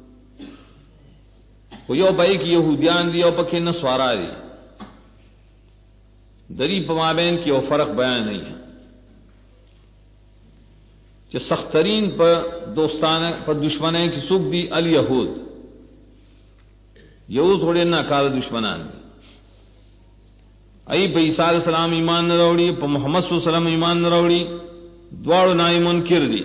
وہ یو بھائی کی یہودیان دی او پکے نسوارا دی دری پما بین کی وہ فرق بیان نہیں ہے کہ سخت ترین پر دوستان پر دشمنیں کی سکھ دی الیہود یہود تھوڑے ناکار دشمنان دی ای پہ عیسیٰ علیہ السلام ایمان نہ روڑی پہ محمد صلی اللہ علیہ وسلم ایمان نہ روڑی دوارو نائی منکر دی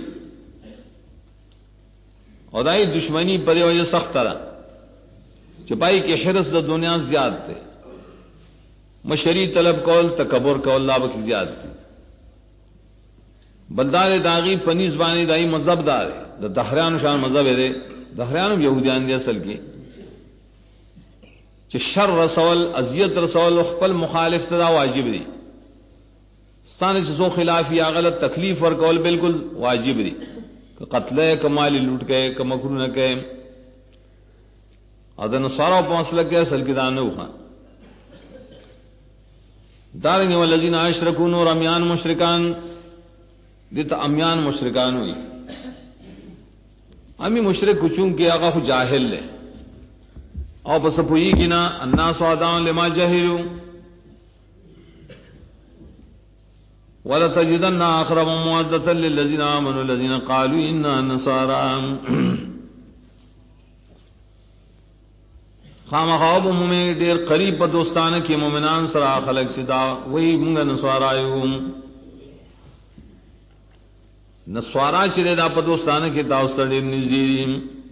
اور دائی دشمنی پر وجہ سخت طرح چپائی کے حرص دا دنیا زیاد تے مشری طلب کول تکبر کول اللہ بکی زیاد تے بلدار داغی پنیز بانی دائی مذہب دار دا دہریان شان مذہب ہے دے دہریان یہودیان دی اصل کی کہ شر رسول اذیت رسول خپل مخالف تدا واجب دی ستانے چیزوں خلاف یا غلط تکلیف ورکول بالکل واجب دی کہ قتل ہے کہ مالی لوٹ کے کہ مکرو نہ کہ ادن سارا پونسل کے اصل کی دانو خان دارنگی والذین اشرکون اور امیان مشرکان دیتا امیان مشرکان ہوئی امی مشرک کچوں کے آقا خو جاہل لے او پس پوئی گنا الناس عداؤں لما جہلو وَلَتَجِدَنَّ أَقْرَبَهُمْ مَوَدَّةً لِلَّذِينَ آمَنُوا الَّذِينَ قَالُوا إِنَّا نَصَارَى خامخواب میں دیر قریب پر دوستانہ کی مومنان سرا خلق صدا وہی منگا نصارایو نصارا چرے دا پر دوستانہ کی تاؤستر دیر نزدیدیم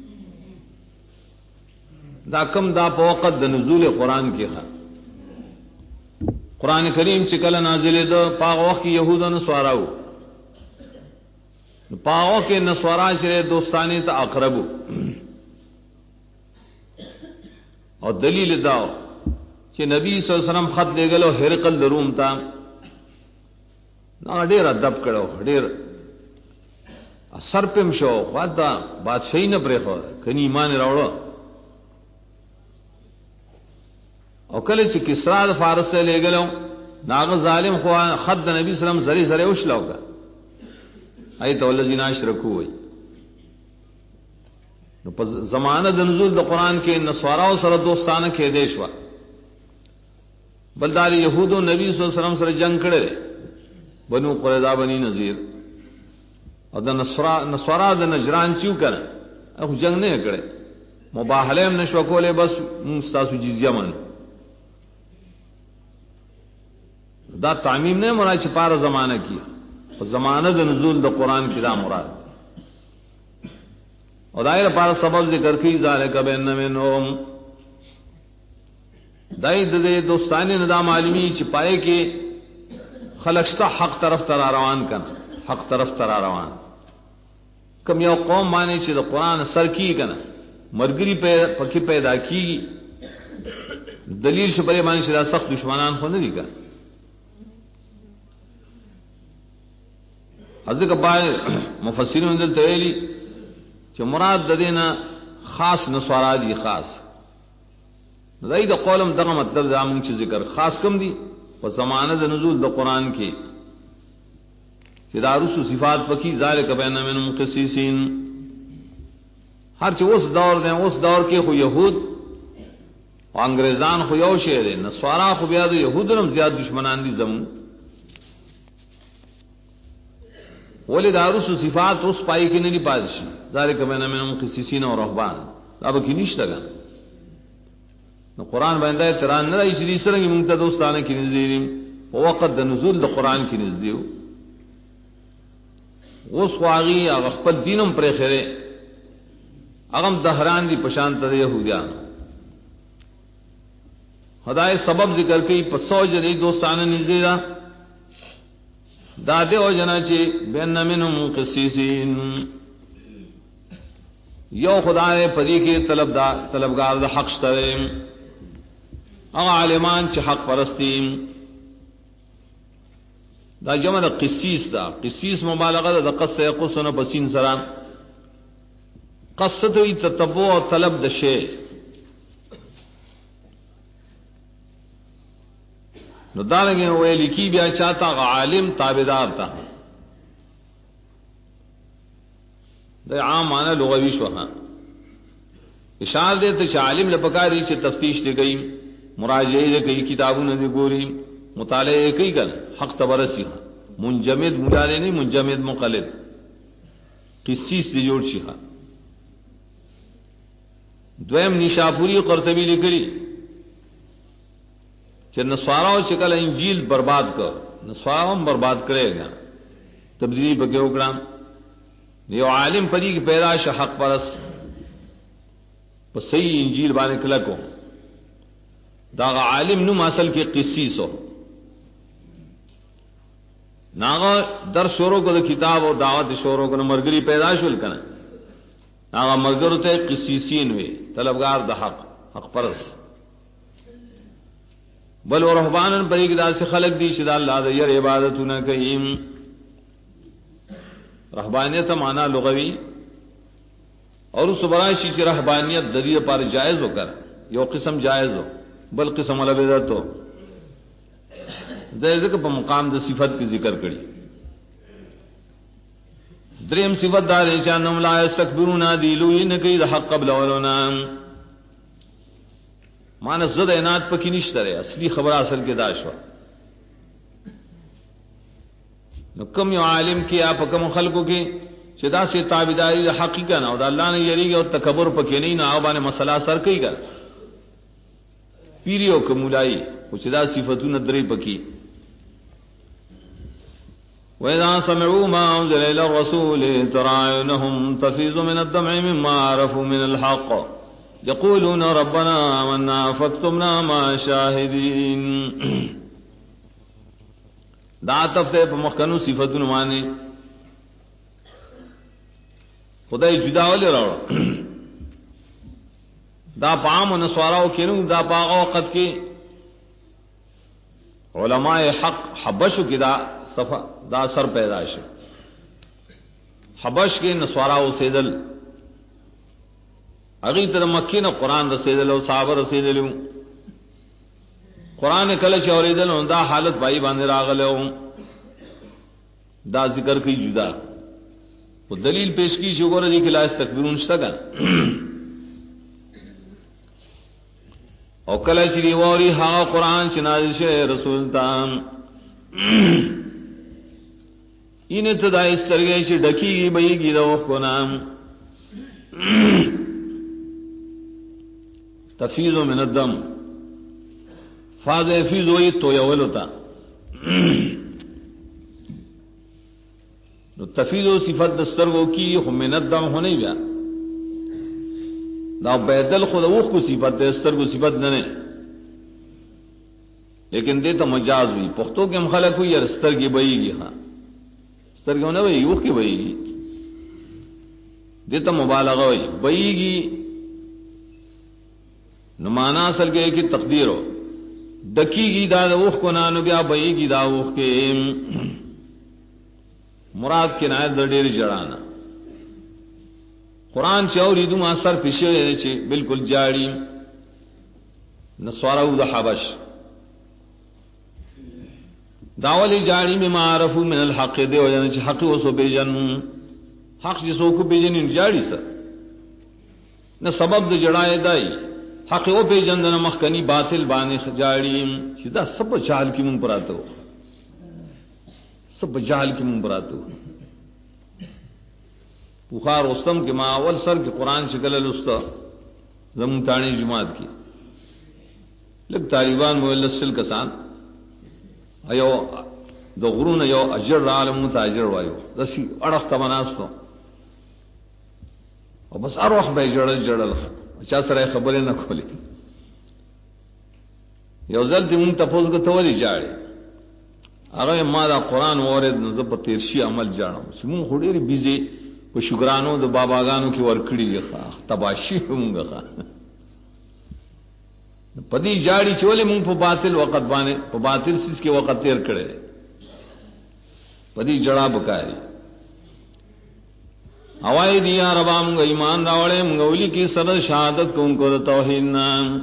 دا کم دا پا وقت دا نزول قرآن کی خواہ قرآن کریم چکل نازل دا پاغ وقت کی یہود و نصاراو پاغ وقت کے نصارا چرے دوستانی تا اقربو اور دلیل داو کہ نبی صلی اللہ علیہ وسلم خط لے گلو ہرقل دروم تا نا دیر ادب کرو دیر سر پم شو خواہ دا بادشاہی نہ پرے خواہ کنی ایمان راوڑو او کله چې کسرا د فارس ته لګلو ناغه ظالم خو خد د نبی سلام زری زری وشلوګه ایت الذین اشرکوا وی نو په زمانه د نزول د قران کې نصاراو سره دوستانه کې دیشوا بلدار یهودو نبی صلی الله علیه وسلم سره جنگ کړي بنو قریظه بنی نذیر او د نصارا د نجران چیو کړه او جنگ نه کړي مباهله هم نشو کوله بس مستاسو جزیه من دا تعمیم نے مراد چپارا زمانہ کی زمانہ دا نزول دا قرآن کی دا مراد اور دائر پار سبب ذکر کی ذالک بین منہم دائی دے دوستانی ندام عالمی چپائے کے خلقشتا حق طرف ترا روان کن حق طرف ترا روان کم یو قوم مانے چھ دا قرآن سر کی کنا مرگری پکی پیدا کی دلیل شپرے مانے چھ دا سخت دشمنان خو ندی کن حضرت کبھائی مفسرین دل تویلی چھ مراد دینا خاص نسوارا دی خاص دائی دا قولم دغا مطلب دا مونگ چھ ذکر خاص کم دی و زمانہ دا نزول دا قرآن کی چھ دا رسو صفات پکی ذالک بین منہم قسیسین ہر چھ اس دور دیں اس دور کے خو یہود و انگریزان خو یو شہر ہے نسوارا خو بیاد یہود رم زیاد دشمنان دی زمون ولی دا رسو صفات اس پائی کی نہیں پادشی ذالک بین منہم قسیسین و رہبان اب کی نشتا گا قرآن بندہ تران نہ اس لیے سرنگ منگتا دوستانہ کی نزدیریم وقت دا نزول دا قرآن کی نزدیو اس خواغی اغفل دینم پر خیرے اغم دہران دی پشانت دا یہودیان خدای سبب ذکر کی پسو جنی دوستانہ نزدیرہ دادے و جنا چی بین منہم قسیسین یو خدای پدی کے طلبگار دا حق شترے اغا عالمان چی حق پرستیم دا جمع دا قسیس دا قسیس مبالغہ دا قص یقصن پسین سرام قصتوی تتبع و طلب دا شے نو دارنگی وہ لکی بیا چاہتا اغا عالم تابدار تا دا عام معنی لغوی شوہاں اشار دیتا چا عالم لپکاری چا تفتیش دے گئی مراجعے دے کئی کتابوں نے گوری مطالعے کئی کر حق تبرسی منجمد مجالے نہیں منجمد مقلد قسیس دی جوڑ شیخا دویم نیشاپوری قرطبی لکلی کہ نسواراو چکل انجیل برباد کر نسواراو برباد کرے گا تبدیلی بکے اکرام یہ عالم پری کی پیدائش حق پرس پس صحیح انجیل بانے کلکو داغ عالم نم اصل کے قسیس ہو ناغا در شوروں کو دا کتاب اور دعوت شوروں کو مرگری پیدائش کنا ناغا مرگر تے قسیسین ہوئے طلبگار دا حق پرس بل و رہبانن پر ایک دا سے خلق دی شدا اللہ دا یر عبادتنا کہیم رہبانیت مانا لغوی اور اس برائشی چی رہبانیت دلیل پر جائز ہو کر یو قسم جائز ہو بل قسم والا بدعت ہو دے ذکر پا مقام دا صفت کی ذکر کری دریم صفت دار انشانم لا یستکبرون دیلوی نکی دا حق قبل ولونا مانا زد اینات پا کی نشتر ہے اصلی خبر اصل کے داشوا نو کم یو عالم کی آپ کم خلقوں کی چدا سے تابداری دا حقیقہ نا دا اللہ نے یری گا اور تکبر پا کی نہیں نا آبان مسئلہ سر کئی گا پیریو کمولائی کچھ دا صفتون دری پکی وَإِذَا سَمِعُوا مَا أُنزِلَ إِلَى الرَّسُولِ تَرَى أَعْيُنَهُمْ تَفِيضُ مِنَ الدَّمْعِ مِمَّا عَرَفُوا مِنَ الْحَقِّ يَقُولُونَ رَبَّنَا آمَنَّا فَاكْتُبْنَا مَعَ الشَّاهِدِينَ دا تفتے پا مخکنو صفتون مانے خدای جدا والے راوڑا دا پام و نسواراو کنو دا پاغا وقت کی علماء حق حبشو کی دا سر پیدائش حبش کے نسواراو سیدل اگی تر مکی نا قرآن دا سیدل و صحابر سیدلو قرآن کلچ اوریدل دا حالت بائی باندے راغلو دا ذکر کی جدا وہ دلیل پیش کی شکر جی کلا استکبرون شتگا او کلا چی واری ہا قرآن چنازش رسول تام این ابتدا اس طرح سے ڈکی گی بئی گی روح کو نام تفیض من الدم فاض فیض ہوئی تو یول ہوتا تفیض و صفت دستر کو کی من الدم ہونے گیا دا بیدل خود اوخ کو صفت ہے، استر کو صفت نہ نے، لیکن دے تو مجاز ہوئی پختوں کے مخالق ہوئی اور استر کی بئی گی، ہاں استر کی ہونا بھائی اوخ کی بئی گی، دے تو مبالغہ ہوئی بئی گی نمانا اصل کے ایک ہی تقدیر ہو، ڈکی گی دا اوخ کو نانو بیا بئی گی دا اوخ کے مراد کے نایت در ڈیر جڑانا قرآن چوری دوں اثر پیچھے چے بالکل جاڑی نسوارا دا حبش داولی جاڑی میں معرفو من الحق دے ہو جانا چے حق و سو بیجن حق جسو کو بیجن ان جاڑی سر نہ سبب دا جڑائے دائی حق او بیجن دا مخکنی باطل بانے جاڑی دا سب جہل کی من پراتو سب جہل کی من پراتو بخار رستم کے ماں اول سر کے قرآن شکل الستا زمون تانی جماعت کی لگ طالبان مولسل کسان ایو دو غرون ایو اجر عالم تاجر وایو دسی اڑخ تمناستو اور بس اروح بے جڑل جڑل اچھا سر خبریں نہ کھولی یو ځل دې مونږ تاسو کو تولی جاړي هغه ما دا قرآن اورید نو زه په تیرشي عمل جاړم چې مونږ خوري بيزي په شکرانو د باباګانو کې ورکړي ښه تباشي مونږه پدی جاړي چې ولې مونږ په باطل وخت باندې په باطل سیس کې وخت تیر کړي پدی جڑا بکای اوای دیا ربا مونږ ایمان راوړې مونږ ولي کې سره شهادت کوونکو د توحید نام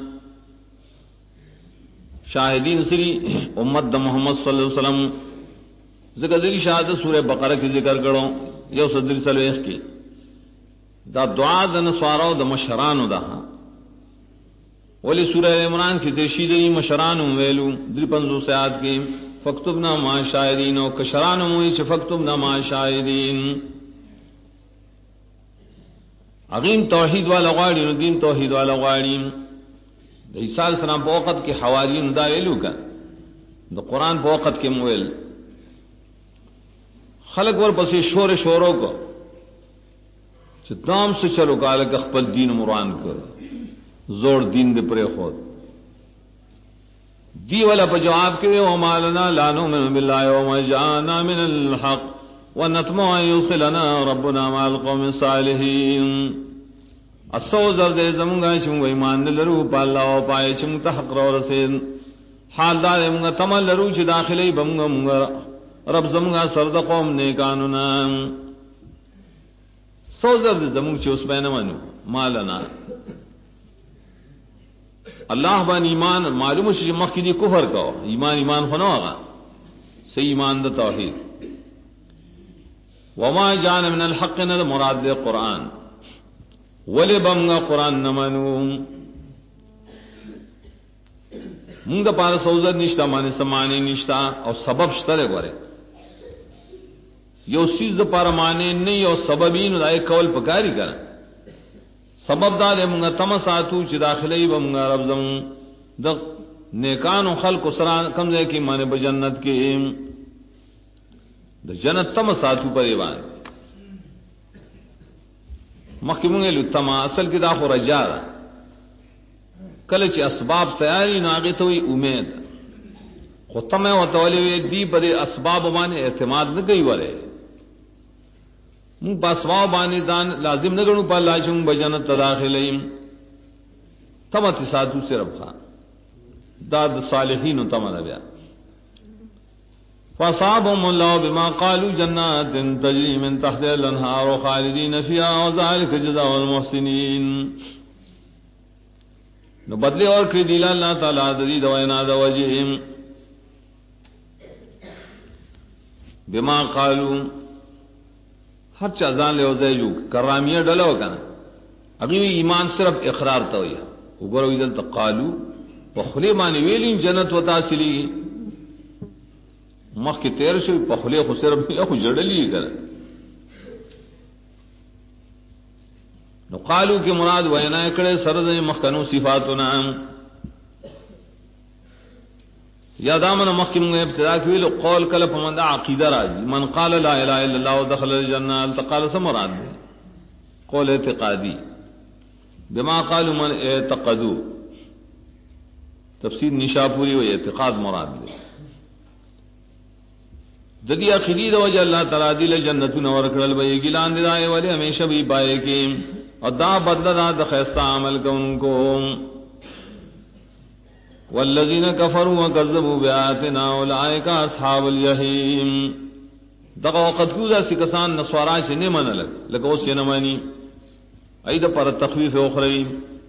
شاہدین سری امت دا محمد صلی اللہ علیہ وسلم ذکر دری شہادت سورہ بقرہ کی ذکر کرو یو صدری سلویخ کی دا دعا دا نسوارو دا مشرانو دا ولی سورہ عمران کی دیشی دری مشرانو ویلو دری پنزو سیاد کی فاکتبنا ما شاہدین و کشرانو موئی چھ فاکتبنا ما شاہدین اغین توحید والا غاڑی دین توحید والا غاڑی عیسیٰ علیہ السلام په وخت کې حواریون دا ویلو کا د قرآن په وخت کې مویل خلق ور پسې شورو کو چې دام سے چلو کال کا خپل دین مران کر زور دین دے پرے خود دی والا په جواب کې او مالنا لا نؤمن بالله وما جاءنا من الحق ونطمع ان يدخلنا ربنا مع القوم الصالحين اسو زر دے زمونگا چمگو ایمان لرو پا اللہ و پائے چمگ تحق رو رسین حال دار مونگا تمل لرو چی داخلی بمونگا مونگا رب زمونگا سرد قوم نیکانونا سو زر دے زمونگ چی اس بین منو مالنا اللہ بان ایمان معلوم چی مخی دی کفر کو ایمان خنو آگا سی ایمان دا توحید وما جان من الحق ند مراد دے قرآن ولی بمگا قرآن نمانو منگا پارا سوزد نشتا مانے سمانے نشتا اور سبب شترے گورے یو سیز دا پارا مانے نہیں اور سببین دائے کول پکاری کرن سبب دا دے منگا تمساتو چی داخلی بمگا رب زمون دا نیکانو خلق سران کمزے کی مانے بجنت کی دا جنت تمساتو پر ایوان مخکمونگے لتما اصل کی دا خو رجا دا کلچ اسباب تیاری ناغت ہوئی امید خطمہ و تولیوی دی بدے اسباب بانے اعتماد نگئی ورے مون پا اسباب بانے دان لازم نگنو پا اللہ چون بجنت تداخلیم تمت ساتو سے رب خان داد صالحین و تمت بیا فَأَصَابَهُمُ اللَّهُ بِمَا قَالُوا جَنَّاتٍ تَجْرِي مِن تَحْتِهَا الْأَنْهَارُ خَالِدِينَ فِيهَا وَذَلِكَ جَزَاءُ الْمُحْسِنِينَ نو بدلے اور کری دیلا اللہ تعالیٰ دید وینا دا وجہم بما قالوا ہر چازان لے وزے جو کرامیہ ڈلو کنا اگلی ایمان صرف اقرار تا ہوئی اگرو ایدل تا قالوا وخلی مانی ویلین جنت و تاثلی مخ کی تیر شوی پخلے خو صرف خو جڑلی کر نو قالو کی مراد وینا کڑے سرد مخکنو صفاتنا یا دامن مخ کی منگا ابتدا کی ویلو قول کلپ من دا عقیدہ راجی من قال لا الہ الا اللہ و دخل الجنہ التقال سمراد دے قول اعتقادی بما قالوا من اعتقدوا تفسیر نشاپوری و اعتقاد مراد دے جدی عقیدی دو وجہ اللہ تعالی دل جنتون ورکڑل بے گلان دائے والے ہمیشہ بھی پائے کی اور دا بدل دا دخیستہ عمل کو ان کو والذین کفروا وکذبوا بآیاتنا اولئک اصحاب الجحیم دغه وقت کو دا سکسان نسوارا سے نے من لگ لگو سے نہ مانی اید پر تخویف اخروی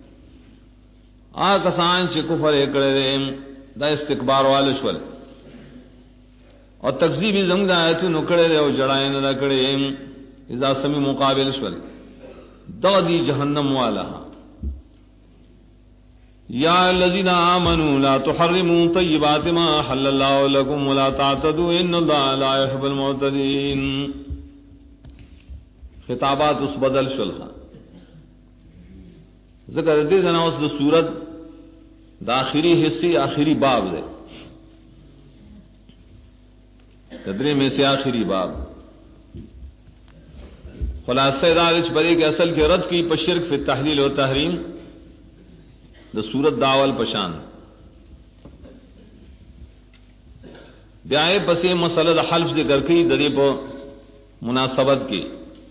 آ کسان چ کفر کرے دا استکبار والشول اور تکذیب زنگ آیت نکڑے رہے اور جڑائے نہ کڑے اذا سمی مقابل شول دی جہنم والا یا الذین آمنوا لا تحرموا طیبات ما حل اللہ لکم ولا تعتدوا ان اللہ لا يحب المعتدین. خطابات اس بدل شلح ذکر دے جنا اس صورت داخری حصے آخری باب دے قدرے میں سے آخری باب خلاصہ دارش برے کے اصل کے رد کی پشرک فی تحلیل و تحریم دا سورت داول پشان بیائے پسے مسئلہ دا حلف ذکر کی ددے پہ مناسبت کی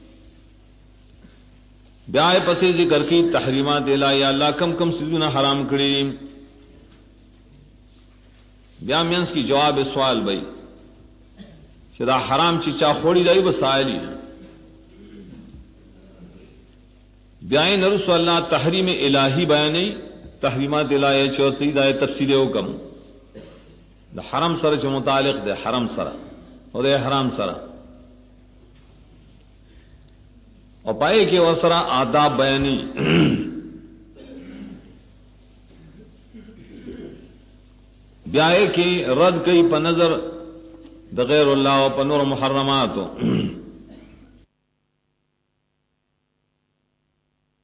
بیائے پسے ذکر کی تحریمات الہی اللہ کم کم سیزونا حرام کری بیا مینس کی جواب سوال بھائی شدا حرام چیچا خوڑی دائی بسائلی بیائے نرسو اللہ تحریم الہی بیانی تحریمات الہی چوتی دائے تفصیل حکم دا حرم سر چو متعلق دے حرم سر اور دے حرام سر اور پائے کہ وسرا آداب بیانی بیائے کہ رد کئی پا نظر دا غیر اللہ و پا نور محرماتو